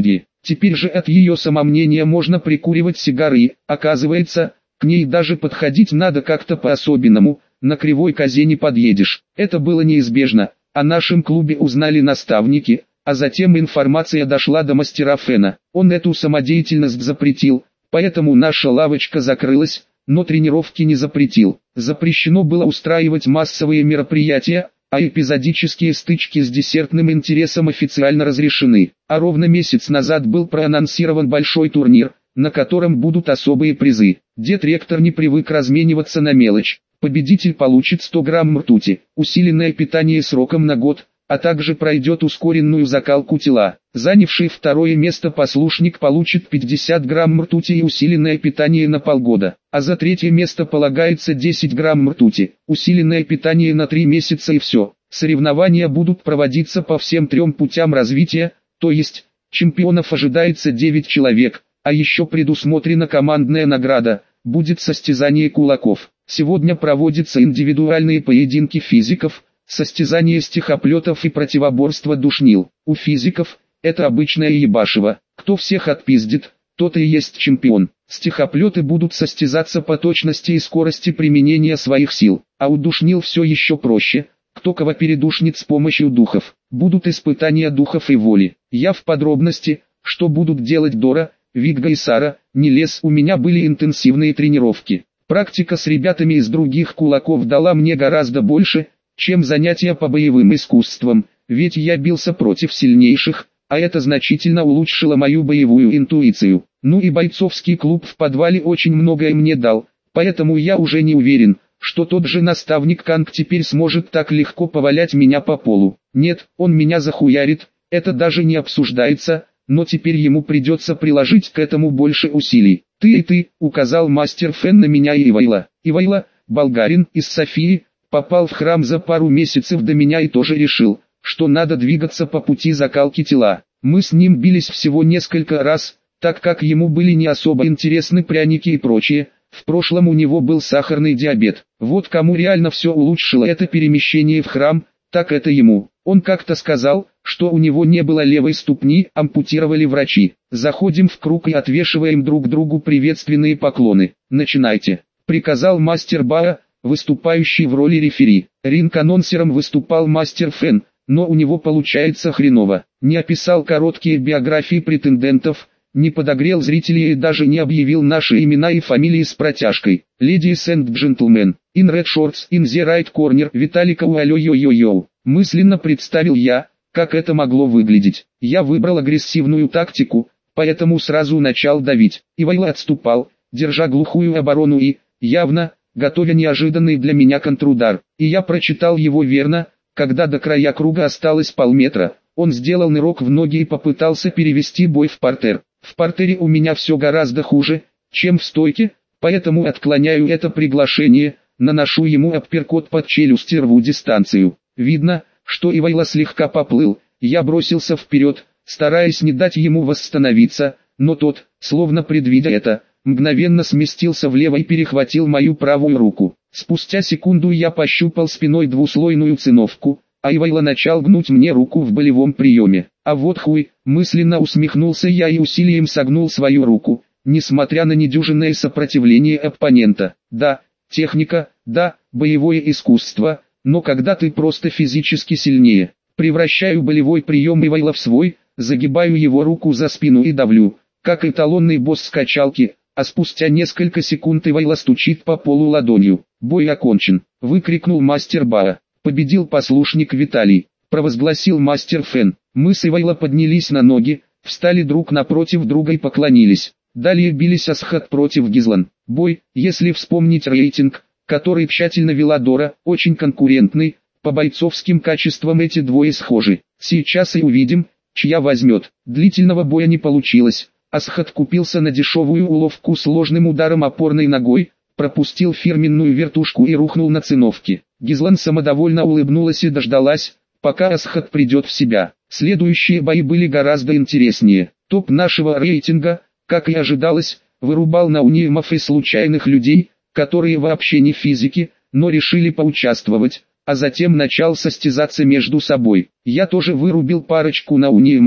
[SPEAKER 1] Теперь же от ее самомнения можно прикуривать сигары, оказывается, к ней даже подходить надо как-то по-особенному, на кривой козе не подъедешь. Это было неизбежно. О нашем клубе узнали наставники, а затем информация дошла до мастера Фена. Он эту самодеятельность запретил, поэтому наша лавочка закрылась, но тренировки не запретил. Запрещено было устраивать массовые мероприятия, а эпизодические стычки с десертным интересом официально разрешены. А ровно месяц назад был проанонсирован большой турнир, на котором будут особые призы. Дед-ректор не привык размениваться на мелочь. Победитель получит 100 грамм ртути, усиленное питание сроком на год, а также пройдет ускоренную закалку тела. Занявший второе место послушник получит 50 грамм ртути и усиленное питание на полгода, а за третье место полагается 10 грамм ртути, усиленное питание на 3 месяца и все. Соревнования будут проводиться по всем 3 путям развития, то есть, чемпионов ожидается 9 человек, а еще предусмотрена командная награда, будет состязание кулаков. Сегодня проводятся индивидуальные поединки физиков, состязания стихоплетов и противоборство душнил. У физиков это обычное ебашево, кто всех отпиздит, тот и есть чемпион. Стихоплеты будут состязаться по точности и скорости применения своих сил, а у душнил все еще проще, кто кого передушнит с помощью духов. Будут испытания духов и воли. Я в подробности, что будут делать Дора, Вигга и Сара, не лез. У меня были интенсивные тренировки. Практика с ребятами из других кулаков дала мне гораздо больше, чем занятия по боевым искусствам, ведь я бился против сильнейших, а это значительно улучшило мою боевую интуицию. Ну и бойцовский клуб в подвале очень многое мне дал, поэтому я уже не уверен, что тот же наставник Канг теперь сможет так легко повалять меня по полу. Нет, он меня захуярит, это даже не обсуждается, но теперь ему придется приложить к этому больше усилий. Ты, указал мастер Фен на меня и Ивайла. Ивайла, болгарин из Софии, попал в храм за пару месяцев до меня и тоже решил, что надо двигаться по пути закалки тела. Мы с ним бились всего несколько раз, так как ему были не особо интересны пряники и прочее. В прошлом у него был сахарный диабет. Вот кому реально все улучшило это перемещение в храм, так это ему. Он как-то сказал, что у него не было левой ступни, ампутировали врачи. Заходим в круг и отвешиваем друг другу приветственные поклоны. Начинайте, приказал мастер Баа, выступающий в роли рефери. Ринг-анонсером выступал мастер Фен, но у него получается хреново. Не описал короткие биографии претендентов, не подогрел зрителей и даже не объявил наши имена и фамилии с протяжкой. Ladies and gentlemen, in red shorts, in the right corner, Виталика уалё-йо-йо-йо. Мысленно представил я, как это могло выглядеть. Я выбрал агрессивную тактику, поэтому сразу начал давить. Ивайла отступал, держа глухую оборону и, явно, готовя неожиданный для меня контрудар. И я прочитал его верно, когда до края круга осталось полметра. Он сделал нырок в ноги и попытался перевести бой в партер. В партере у меня все гораздо хуже, чем в стойке, поэтому отклоняю это приглашение, наношу ему апперкот под челюсть и рву дистанцию. Видно, что Ивайла слегка поплыл, я бросился вперед, стараясь не дать ему восстановиться, но тот, словно предвидя это, мгновенно сместился влево и перехватил мою правую руку. Спустя секунду я пощупал спиной двуслойную циновку, а Ивайла начал гнуть мне руку в болевом приеме. А вот хуй, мысленно усмехнулся я и усилием согнул свою руку, несмотря на недюжинное сопротивление оппонента. Да, техника, да, боевое искусство, но когда ты просто физически сильнее. Превращаю болевой прием Ивайла в свой, загибаю его руку за спину и давлю, как эталонный босс скачалки, а спустя несколько секунд Ивайла стучит по полу ладонью. Бой окончен, выкрикнул мастер Баа. Победил послушник Виталий, провозгласил мастер Фен. Мы с Ивайла поднялись на ноги, встали друг напротив друга и поклонились. Далее бились Асхат против Гизлан. Бой, если вспомнить рейтинг, который тщательно вела Дора, очень конкурентный, по бойцовским качествам эти двое схожи. Сейчас и увидим, чья возьмет. Длительного боя не получилось. Асхат купился на дешевую уловку с ложным ударом опорной ногой, пропустил фирменную вертушку и рухнул на циновке. Гизлан самодовольно улыбнулась и дождалась, пока Асхат придет в себя. Следующие бои были гораздо интереснее. Топ нашего рейтинга, как и ожидалось, вырубал наунимов и случайных людей, которые вообще не физики, но решили поучаствовать, а затем начал состязаться между собой. Я тоже вырубил парочку наунимов,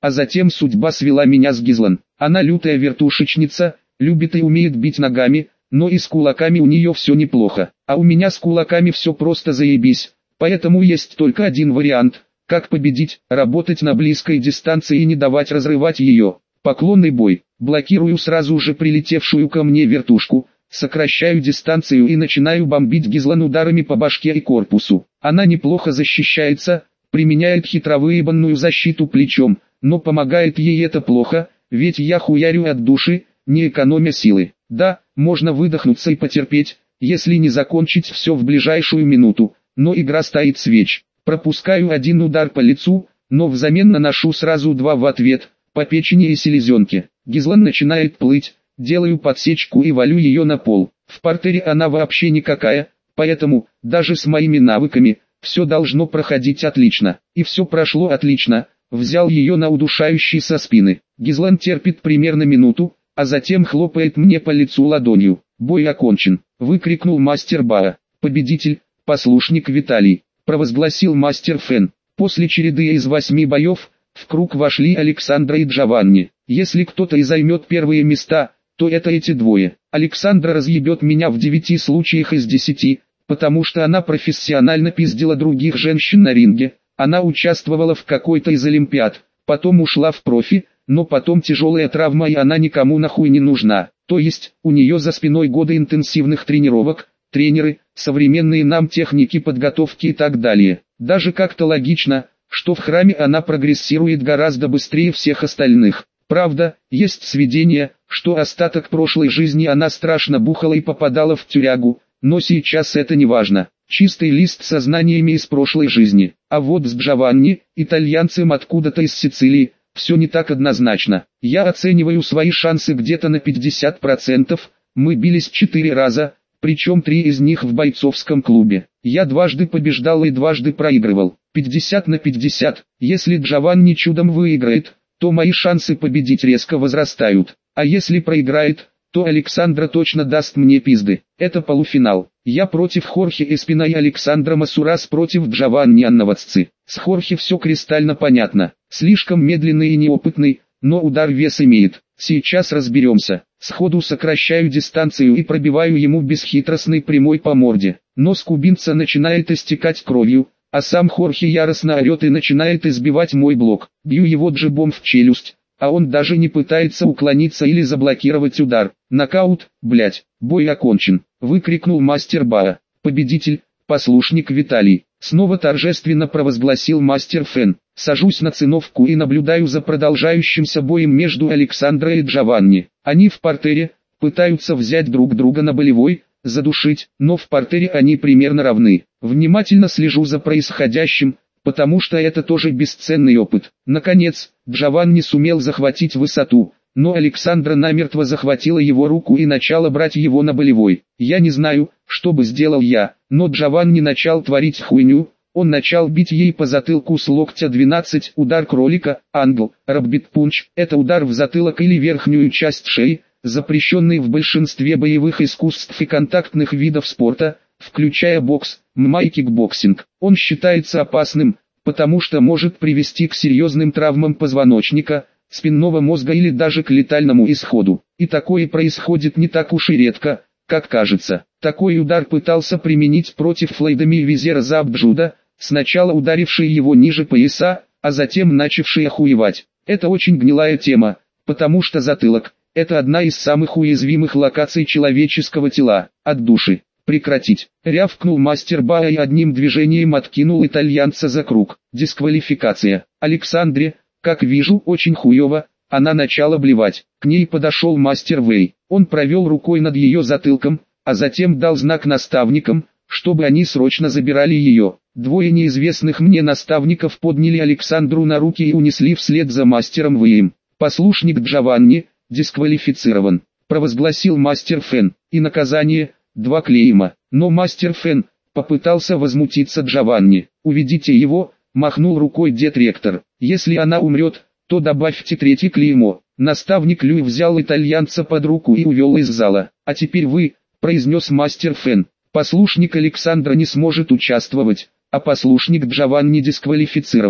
[SPEAKER 1] а затем судьба свела меня с Гизлан. Она лютая вертушечница, любит и умеет бить ногами, но и с кулаками у нее все неплохо, а у меня с кулаками все просто заебись, поэтому есть только один вариант, как победить, работать на близкой дистанции и не давать разрывать ее. Поклонный бой, блокирую сразу же прилетевшую ко мне вертушку, сокращаю дистанцию и начинаю бомбить Гизлан ударами по башке и корпусу. Она неплохо защищается, применяет хитровыебанную защиту плечом, но помогает ей это плохо, ведь я хуярю от души, не экономя силы. Да, можно выдохнуться и потерпеть, если не закончить все в ближайшую минуту, но игра стоит свеч. Пропускаю один удар по лицу, но взамен наношу сразу два в ответ, по печени и селезенке. Гизлан начинает плыть, делаю подсечку и валю ее на пол. В партере она вообще никакая, поэтому, даже с моими навыками, все должно проходить отлично. И все прошло отлично, взял ее на удушающий со спины. Гизлан терпит примерно минуту, а затем хлопает мне по лицу ладонью. Бой окончен, выкрикнул мастер Баа. Победитель, послушник Виталий, провозгласил мастер Фэн. После череды из 8 боев, в круг вошли Александра и Джованни. Если кто-то и займет первые места, то это эти двое. Александра разъебет меня в 9 случаях из 10, потому что она профессионально пиздила других женщин на ринге. Она участвовала в какой-то из олимпиад, потом ушла в профи, но потом тяжелая травма и она никому нахуй не нужна. То есть, у нее за спиной годы интенсивных тренировок, тренеры, современные нам техники подготовки и так далее. Даже как-то логично, что в храме она прогрессирует гораздо быстрее всех остальных. Правда, есть сведения, что остаток прошлой жизни она страшно бухала и попадала в тюрягу, но сейчас это не важно. Чистый лист со знаниями из прошлой жизни. А вот с Джованни, итальянцем откуда-то из Сицилии, все не так однозначно. Я оцениваю свои шансы где-то на 50%, мы бились 4 раза, причем 3 из них в бойцовском клубе. Я дважды побеждал и дважды проигрывал. 50 на 50, если Джованни чудом выиграет, то мои шансы победить резко возрастают. А если проиграет, то Александра точно даст мне пизды. Это полуфинал. Я против Хорхе Эспина и Александра Масурас против Джованни Анновацци. С Хорхе все кристально понятно. Слишком медленный и неопытный, но удар вес имеет. Сейчас разберемся. Сходу сокращаю дистанцию и пробиваю ему бесхитростный прямой по морде. Нос кубинца начинает истекать кровью, а сам Хорхе яростно орет и начинает избивать мой блок. Бью его джебом в челюсть, а он даже не пытается уклониться или заблокировать удар. Нокаут, блять, бой окончен, выкрикнул мастер Баа. Победитель, послушник Виталий. Снова торжественно провозгласил мастер Фэн. Сажусь на циновку и наблюдаю за продолжающимся боем между Александро и Джованни. Они в партере, пытаются взять друг друга на болевой, задушить, но в партере они примерно равны. Внимательно слежу за происходящим, потому что это тоже бесценный опыт. Наконец, Джованни сумел захватить высоту, но Александра намертво захватила его руку и начала брать его на болевой. Я не знаю, что бы сделал я, но Джованни начал творить хуйню. Он начал бить ей по затылку с локтя 12, удар кролика, англ, раббит-пунч, это удар в затылок или верхнюю часть шеи, запрещенный в большинстве боевых искусств и контактных видов спорта, включая бокс, ММА и кикбоксинг. Он считается опасным, потому что может привести к серьезным травмам позвоночника, спинного мозга или даже к летальному исходу. И такое происходит не так уж и редко, как кажется. Такой удар пытался применить против Флойда Мейвезера Забджуда, сначала ударивший его ниже пояса, а затем начавший охуевать. Это очень гнилая тема, потому что затылок – это одна из самых уязвимых локаций человеческого тела. От души. Прекратить. Рявкнул мастер Баа и одним движением откинул итальянца за круг. Дисквалификация. Александре, как вижу, очень хуево, она начала блевать. К ней подошел мастер Вэй. Он провел рукой над ее затылком, а затем дал знак наставникам, чтобы они срочно забирали ее. Двое неизвестных мне наставников подняли Александру на руки и унесли вслед за мастером Вэем. Послушник Джованни дисквалифицирован, провозгласил мастер Фэн. И наказание – 2 клейма. Но мастер Фэн попытался возмутиться Джованни. Уведите его, махнул рукой дед-ректор. Если она умрет, то добавьте 3 клеймо. Наставник Люй взял итальянца под руку и увел из зала. А теперь вы, произнес мастер Фэн. Послушник Александра не сможет участвовать, а послушник Джованни дисквалифицирован.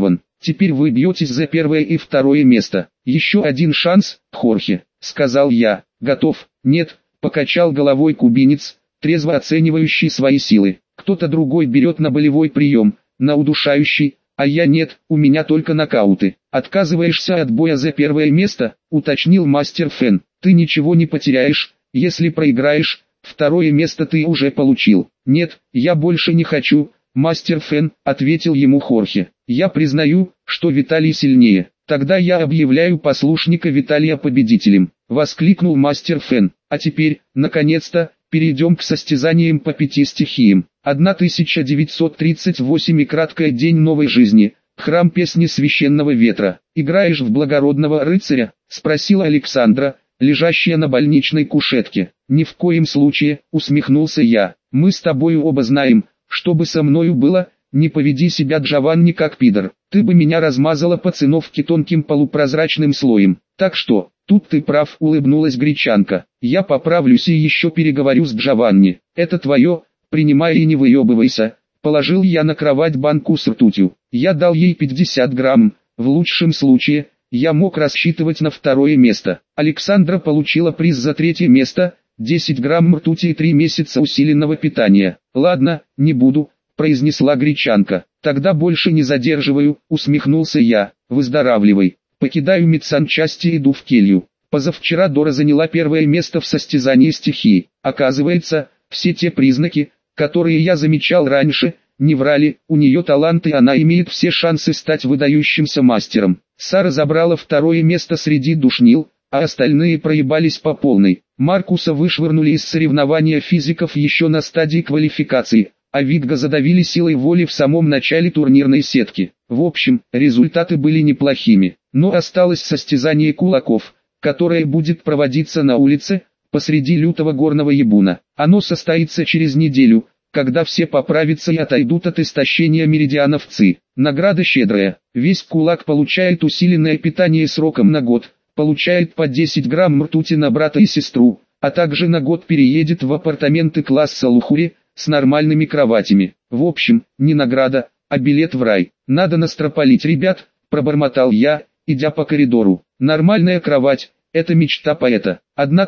[SPEAKER 1] Теперь вы бьетесь за первое и второе место. Еще один шанс, Хорхе, сказал я. Готов? Нет, покачал головой кубинец, трезво оценивающий свои силы. Кто-то другой берет на болевой прием, на удушающий, а я нет, у меня только нокауты. Отказываешься от боя за первое место, уточнил мастер Фэн. Ты ничего не потеряешь, если проиграешь, второе место ты уже получил. Нет, я больше не хочу, мастер Фэн, ответил ему Хорхе. Я признаю, что Виталий сильнее. Тогда я объявляю послушника Виталия победителем, воскликнул мастер Фэн. А теперь, наконец-то, перейдем к состязаниям по 5 стихиям. 1938 и краткая день новой жизни. Храм песни священного ветра. Играешь в благородного рыцаря? Спросила Александра, лежащая на больничной кушетке. Ни в коем случае, усмехнулся я. Мы с тобою оба знаем, что бы со мною было. Не поведи себя, Джованни, как пидор. Ты бы меня размазала по циновке тонким полупрозрачным слоем. Так что, тут ты прав, улыбнулась гречанка. Я поправлюсь и еще переговорю с Джованни. Это твое, принимай и не выебывайся. Положил я на кровать банку с ртутью. Я дал ей 50 грамм. В лучшем случае, я мог рассчитывать на второе место. Александра получила приз за третье место, 10 грамм ртути и 3 месяца усиленного питания. Ладно, не буду, произнесла гречанка. Тогда больше не задерживаю, усмехнулся я. Выздоравливай. Покидаю медсанчасть и иду в келью. Позавчера Дора заняла первое место в состязании стихий. Оказывается, все те признаки, которые я замечал раньше, не врали, у нее талант и она имеет все шансы стать выдающимся мастером. Сара забрала второе место среди душнил, а остальные проебались по полной. Маркуса вышвырнули из соревнования физиков еще на стадии квалификации, а Витга задавили силой воли в самом начале турнирной сетки. В общем, результаты были неплохими, но осталось состязание кулаков, которое будет проводиться на улице, посреди лютого горного ебуна. Оно состоится через неделю, когда все поправятся и отойдут от истощения меридианов ЦИ. Награда щедрая. Весь кулак получает усиленное питание сроком на год, получает по 10 грамм ртути на брата и сестру, а также на год переедет в апартаменты класса лухури, с нормальными кроватями. В общем, не награда, а билет в рай. Надо настропалить, ребят, пробормотал я, идя по коридору. Нормальная кровать, это мечта поэта.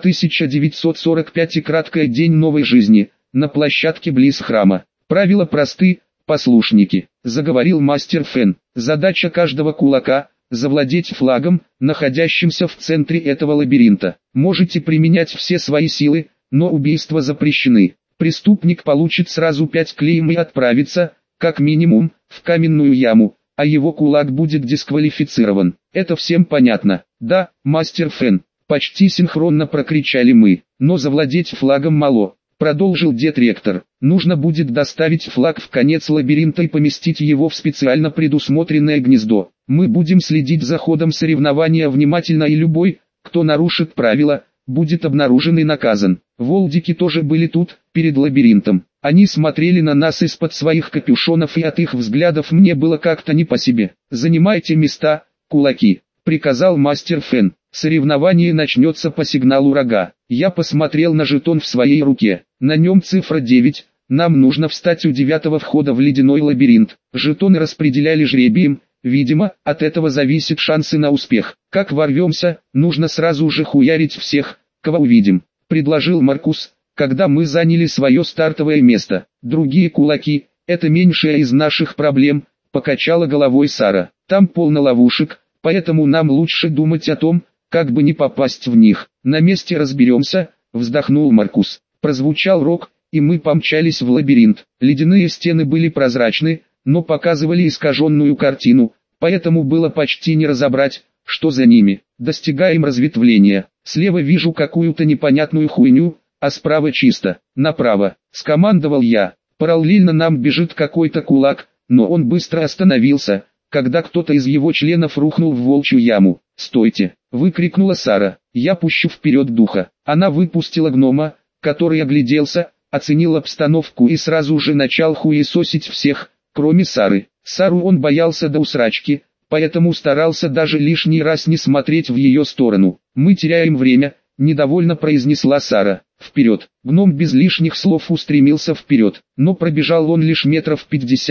[SPEAKER 1] 1945 и краткая день новой жизни, на площадке близ храма. Правила просты, послушники, заговорил мастер Фэн. Задача каждого кулака – завладеть флагом, находящимся в центре этого лабиринта. Можете применять все свои силы, но убийства запрещены. Преступник получит сразу 5 клейм и отправится, как минимум, в каменную яму, а его кулак будет дисквалифицирован. Это всем понятно? Да, мастер Фэн. Почти синхронно прокричали мы. Но завладеть флагом мало. Продолжил дед-ректор. Нужно будет доставить флаг в конец лабиринта и поместить его в специально предусмотренное гнездо. Мы будем следить за ходом соревнования внимательно, и любой, кто нарушит правила, будет обнаружен и наказан. Волдики тоже были тут, перед лабиринтом. Они смотрели на нас из-под своих капюшонов, и от их взглядов мне было как-то не по себе. «Занимайте места, кулаки», — приказал мастер Фэн. «Соревнование начнется по сигналу рога». Я посмотрел на жетон в своей руке. На нем цифра 9. Нам нужно встать у 9-го входа в ледяной лабиринт. Жетоны распределяли жребием. Видимо, от этого зависят шансы на успех. Как ворвемся, нужно сразу же хуярить всех, кого увидим, предложил Маркус, когда мы заняли свое стартовое место. Другие кулаки, это меньшая из наших проблем, покачала головой Сара. Там полно ловушек, поэтому нам лучше думать о том, как бы не попасть в них. На месте разберемся, вздохнул Маркус. Прозвучал рог, и мы помчались в лабиринт. Ледяные стены были прозрачны, но показывали искаженную картину, поэтому было почти не разобрать, что за ними. Достигаем разветвления. Слева вижу какую-то непонятную хуйню, а справа чисто. Направо, скомандовал я. Параллельно нам бежит какой-то кулак, но он быстро остановился, когда кто-то из его членов рухнул в волчью яму. «Стойте!» — выкрикнула Сара. «Я пущу вперед духа». Она выпустила гнома, который огляделся, оценил обстановку и сразу же начал хуесосить всех, кроме Сары. Сару он боялся до усрачки, поэтому старался даже лишний раз не смотреть в ее сторону. «Мы теряем время», — недовольно произнесла Сара. «Вперед!» Гном без лишних слов устремился вперед, но пробежал он лишь метров 50,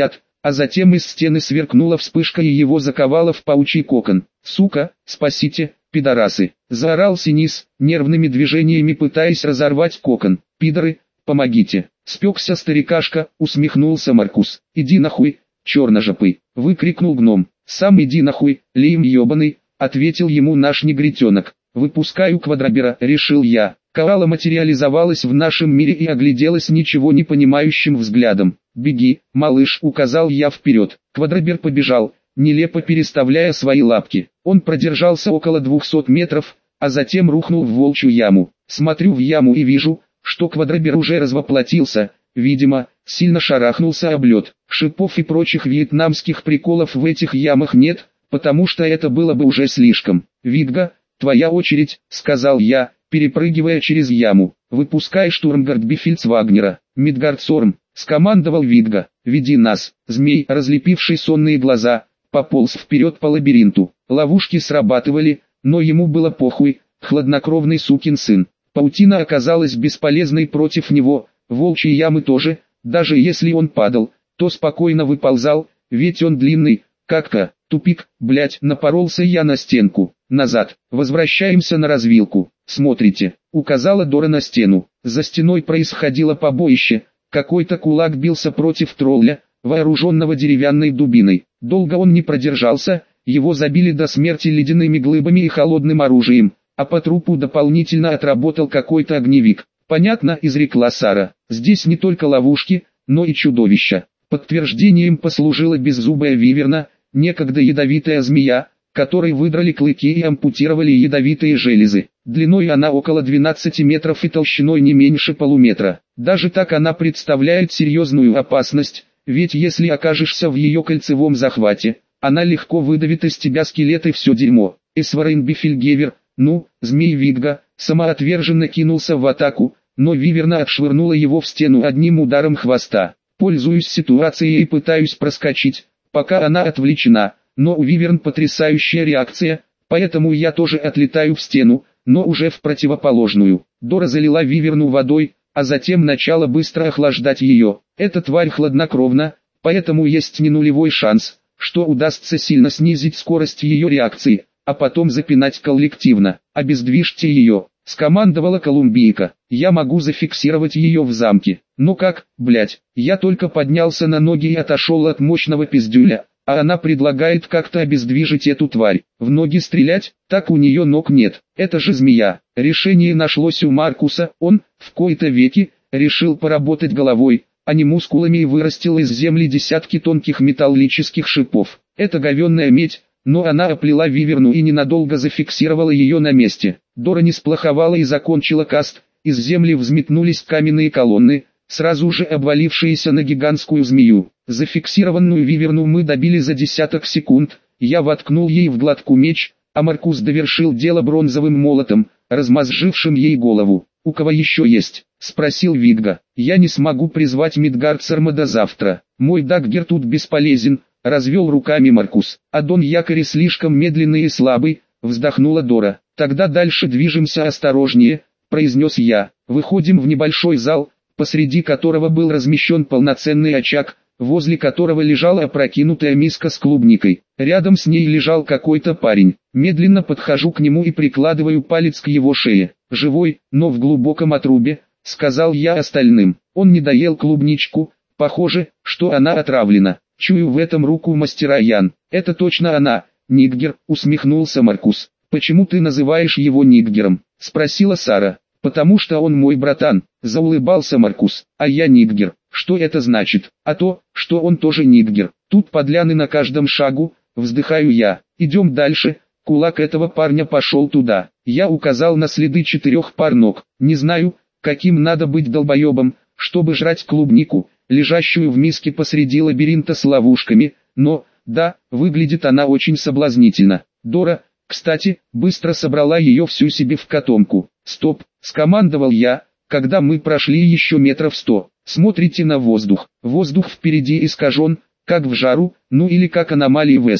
[SPEAKER 1] а затем из стены сверкнула вспышка и его заковала в паучий кокон. «Сука, спасите, пидорасы!» — заорал Синис, нервными движениями пытаясь разорвать кокон. «Пидоры, помогите!» — спекся старикашка, усмехнулся Маркус. «Иди нахуй, черножопый!» — выкрикнул гном. «Сам иди нахуй, Лим ебаный!» — ответил ему наш негритенок. «Выпускаю квадробера», — решил я. Коала материализовалась в нашем мире и огляделась ничего не понимающим взглядом. «Беги, малыш», — указал я вперед. Квадробер побежал, нелепо переставляя свои лапки. Он продержался около 200 метров, а затем рухнул в волчью яму. Смотрю в яму и вижу, что квадробер уже развоплотился, видимо, сильно шарахнулся об лед. Шипов и прочих вьетнамских приколов в этих ямах нет, потому что это было бы уже слишком. «Видга, твоя очередь», — сказал я, перепрыгивая через яму. «Выпускай штурмгард Бифельцвагнера». «Мидгардсорм», — скомандовал Видга. «Веди нас». Змей, разлепивший сонные глаза, пополз вперед по лабиринту. Ловушки срабатывали, но ему было похуй, хладнокровный сукин сын. Паутина оказалась бесполезной против него, волчьи ямы тоже, даже если он падал, то спокойно выползал, ведь он длинный, как-то. Тупик, блять, напоролся я на стенку. «Назад, возвращаемся на развилку. Смотрите», — указала Дора на стену. За стеной происходило побоище, какой-то кулак бился против тролля, вооруженного деревянной дубиной. Долго он не продержался, его забили до смерти ледяными глыбами и холодным оружием, а по трупу дополнительно отработал какой-то огневик. «Понятно», — изрекла Сара, — «здесь не только ловушки, но и чудовища». Подтверждением послужила беззубая виверна, некогда ядовитая змея, которой выдрали клыки и ампутировали ядовитые железы. Длиной она около 12 метров и толщиной не меньше полуметра. Даже так она представляет серьезную опасность, ведь если окажешься в ее кольцевом захвате, она легко выдавит из тебя скелет и все дерьмо. Эсварейн Бифельгевер, змей Видга, самоотверженно кинулся в атаку, но виверна отшвырнула его в стену одним ударом хвоста. Пользуюсь ситуацией и пытаюсь проскочить, пока она отвлечена, но у виверн потрясающая реакция, поэтому я тоже отлетаю в стену, но уже в противоположную. Дора залила виверну водой, а затем начала быстро охлаждать ее. Эта тварь хладнокровна, поэтому есть не нулевой шанс, что удастся сильно снизить скорость ее реакции, а потом запинать коллективно. «Обездвижьте ее», — скомандовала Колумбийка. «Я могу зафиксировать ее в замке». «Ну как, блять?» Я только поднялся на ноги и отошел от мощного пиздюля, а она предлагает как-то обездвижить эту тварь. В ноги стрелять? Так у нее ног нет. Это же змея. Решение нашлось у Маркуса. Он, в кои-то веки, решил поработать головой, а не мускулами, и вырастил из земли десятки тонких металлических шипов. Это говенная медь, но она оплела виверну и ненадолго зафиксировала ее на месте. Дора не сплоховала и закончила каст. Из земли взметнулись каменные колонны, сразу же обвалившиеся на гигантскую змею. Зафиксированную виверну мы добили за десяток секунд, я воткнул ей в глотку меч, а Маркус довершил дело бронзовым молотом, размозжившим ей голову. «У кого еще есть?» — спросил Видга. «Я не смогу призвать Мидгардсорма до завтра. Мой даггер тут бесполезен», — развел руками Маркус. «А Дон Якори слишком медленный и слабый», — вздохнула Дора. «Тогда дальше движемся осторожнее», — произнес я. «Выходим в небольшой зал, посреди которого был размещен полноценный очаг, возле которого лежала опрокинутая миска с клубникой. Рядом с ней лежал какой-то парень. Медленно подхожу к нему и прикладываю палец к его шее. «Живой, но в глубоком отрубе», — сказал я остальным. Он не доел клубничку, похоже, что она отравлена. Чую в этом руку мастера Ян. «Это точно она, Ниггер», — усмехнулся Маркус. «Почему ты называешь его Ниггером?» — спросила Сара. «Потому что он мой братан», — заулыбался Маркус. «А я Ниггер. Что это значит?» «А то, что он тоже Ниггер. Тут подляны на каждом шагу», — вздыхаю я. «Идем дальше». Кулак этого парня пошел туда. Я указал на следы 4 пар ног. Не знаю, каким надо быть долбоебом, чтобы жрать клубнику, лежащую в миске посреди лабиринта с ловушками, но, да, выглядит она очень соблазнительно. Дора, кстати, быстро собрала ее всю себе в котомку. «Стоп», — скомандовал я, когда мы прошли еще метров 100. «Смотрите на воздух. Воздух впереди искажен, как в жару, или как аномалии в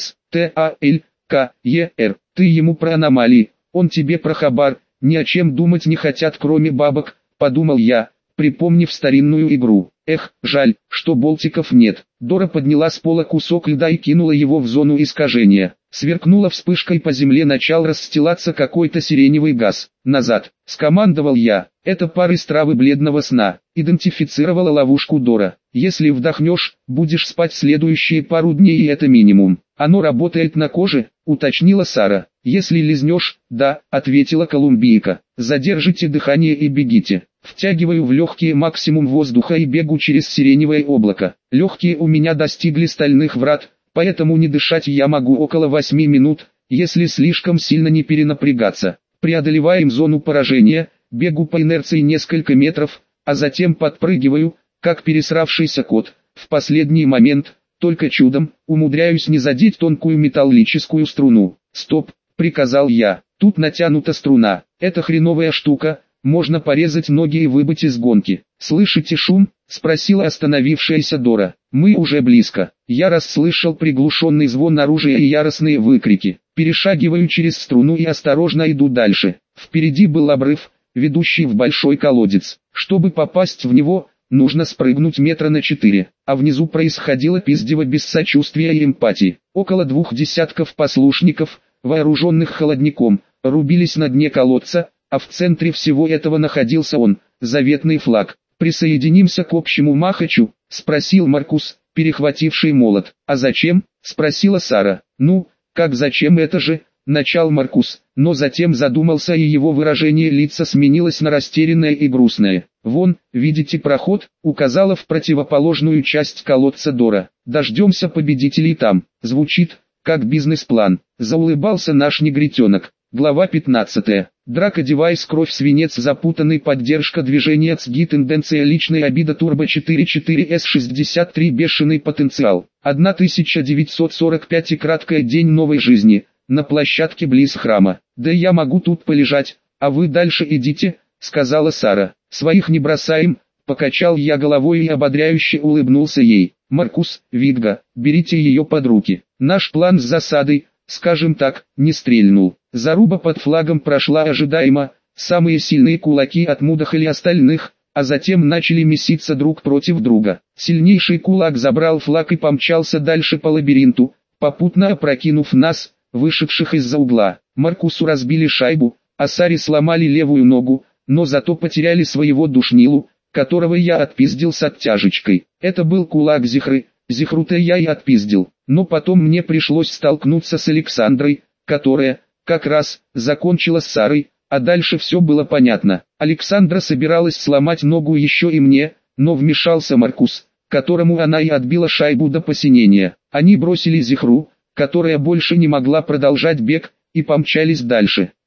[SPEAKER 1] СТАЛКЕР. Ты ему про аномалии, он тебе про хабар. Ни о чем думать не хотят, кроме бабок», — подумал я, припомнив старинную игру. Эх, жаль, что болтиков нет. Дора подняла с пола кусок льда и кинула его в зону искажения. Сверкнула вспышка и по земле начал расстилаться какой-то сиреневый газ. «Назад!» – скомандовал я. «Это пар из травы бледного сна», – идентифицировала ловушку Дора. «Если вдохнешь, будешь спать следующие пару дней, и это минимум. Оно работает на коже», – уточнила Сара. «Если лизнешь», – да, – ответила колумбийка. «Задержите дыхание и бегите». Втягиваю в легкие максимум воздуха и бегу через сиреневое облако. Легкие у меня достигли стальных врат, поэтому не дышать я могу около 8 минут, если слишком сильно не перенапрягаться. Преодолеваем зону поражения, бегу по инерции несколько метров, а затем подпрыгиваю, как пересравшийся кот. В последний момент, только чудом, умудряюсь не задеть тонкую металлическую струну. «Стоп!» – приказал я. «Тут натянута струна. Это хреновая штука. Можно порезать ноги и выбыть из гонки». «Слышите шум?» – спросила остановившаяся Дора. «Мы уже близко». Я расслышал приглушенный звон оружия и яростные выкрики. Перешагиваю через струну и осторожно иду дальше. Впереди был обрыв, ведущий в большой колодец. Чтобы попасть в него, нужно спрыгнуть метра на 4, а внизу происходило пиздево без сочувствия и эмпатии. Около 2 десятков послушников, вооруженных холодником, рубились на дне колодца, а в центре всего этого находился он, заветный флаг. «Присоединимся к общему махачу?» – спросил Маркус, перехвативший молот. «А зачем?» – спросила Сара. «Ну, как зачем, это же?» – начал Маркус, но затем задумался, и его выражение лица сменилось на растерянное и грустное. «Вон, видите проход?» – указала в противоположную часть колодца Дора. «Дождемся победителей там». Звучит как бизнес-план. Заулыбался наш негритенок. Глава 15. Драка девайс кровь свинец запутанный поддержка движения ЦГИ тенденция личная обида турбо 44С63 бешеный потенциал. 1945 и краткая день новой жизни, на площадке близ храма. «Да я могу тут полежать, а вы дальше идите», — сказала Сара. «Своих не бросаем», — покачал я головой и ободряюще улыбнулся ей. «Маркус, Видга, берите ее под руки. Наш план с засадой, скажем так, не стрельнул». Заруба под флагом прошла ожидаемо, самые сильные кулаки отмудохали остальных, а затем начали меситься друг против друга. Сильнейший кулак забрал флаг и помчался дальше по лабиринту, попутно опрокинув нас, вышедших из-за угла. Маркусу разбили шайбу, а Саре сломали левую ногу, но зато потеряли своего душнилу, которого я отпиздил с оттяжечкой. Это был кулак Зихры, Зихру-то я и отпиздил, но потом мне пришлось столкнуться с Александрой, которая, как раз, закончила с Сарой, а дальше все было понятно. Александра собиралась сломать ногу еще и мне, но вмешался Маркус, которому она и отбила шайбу до посинения. Они бросили Зихру, которая больше не могла продолжать бег, и помчались дальше.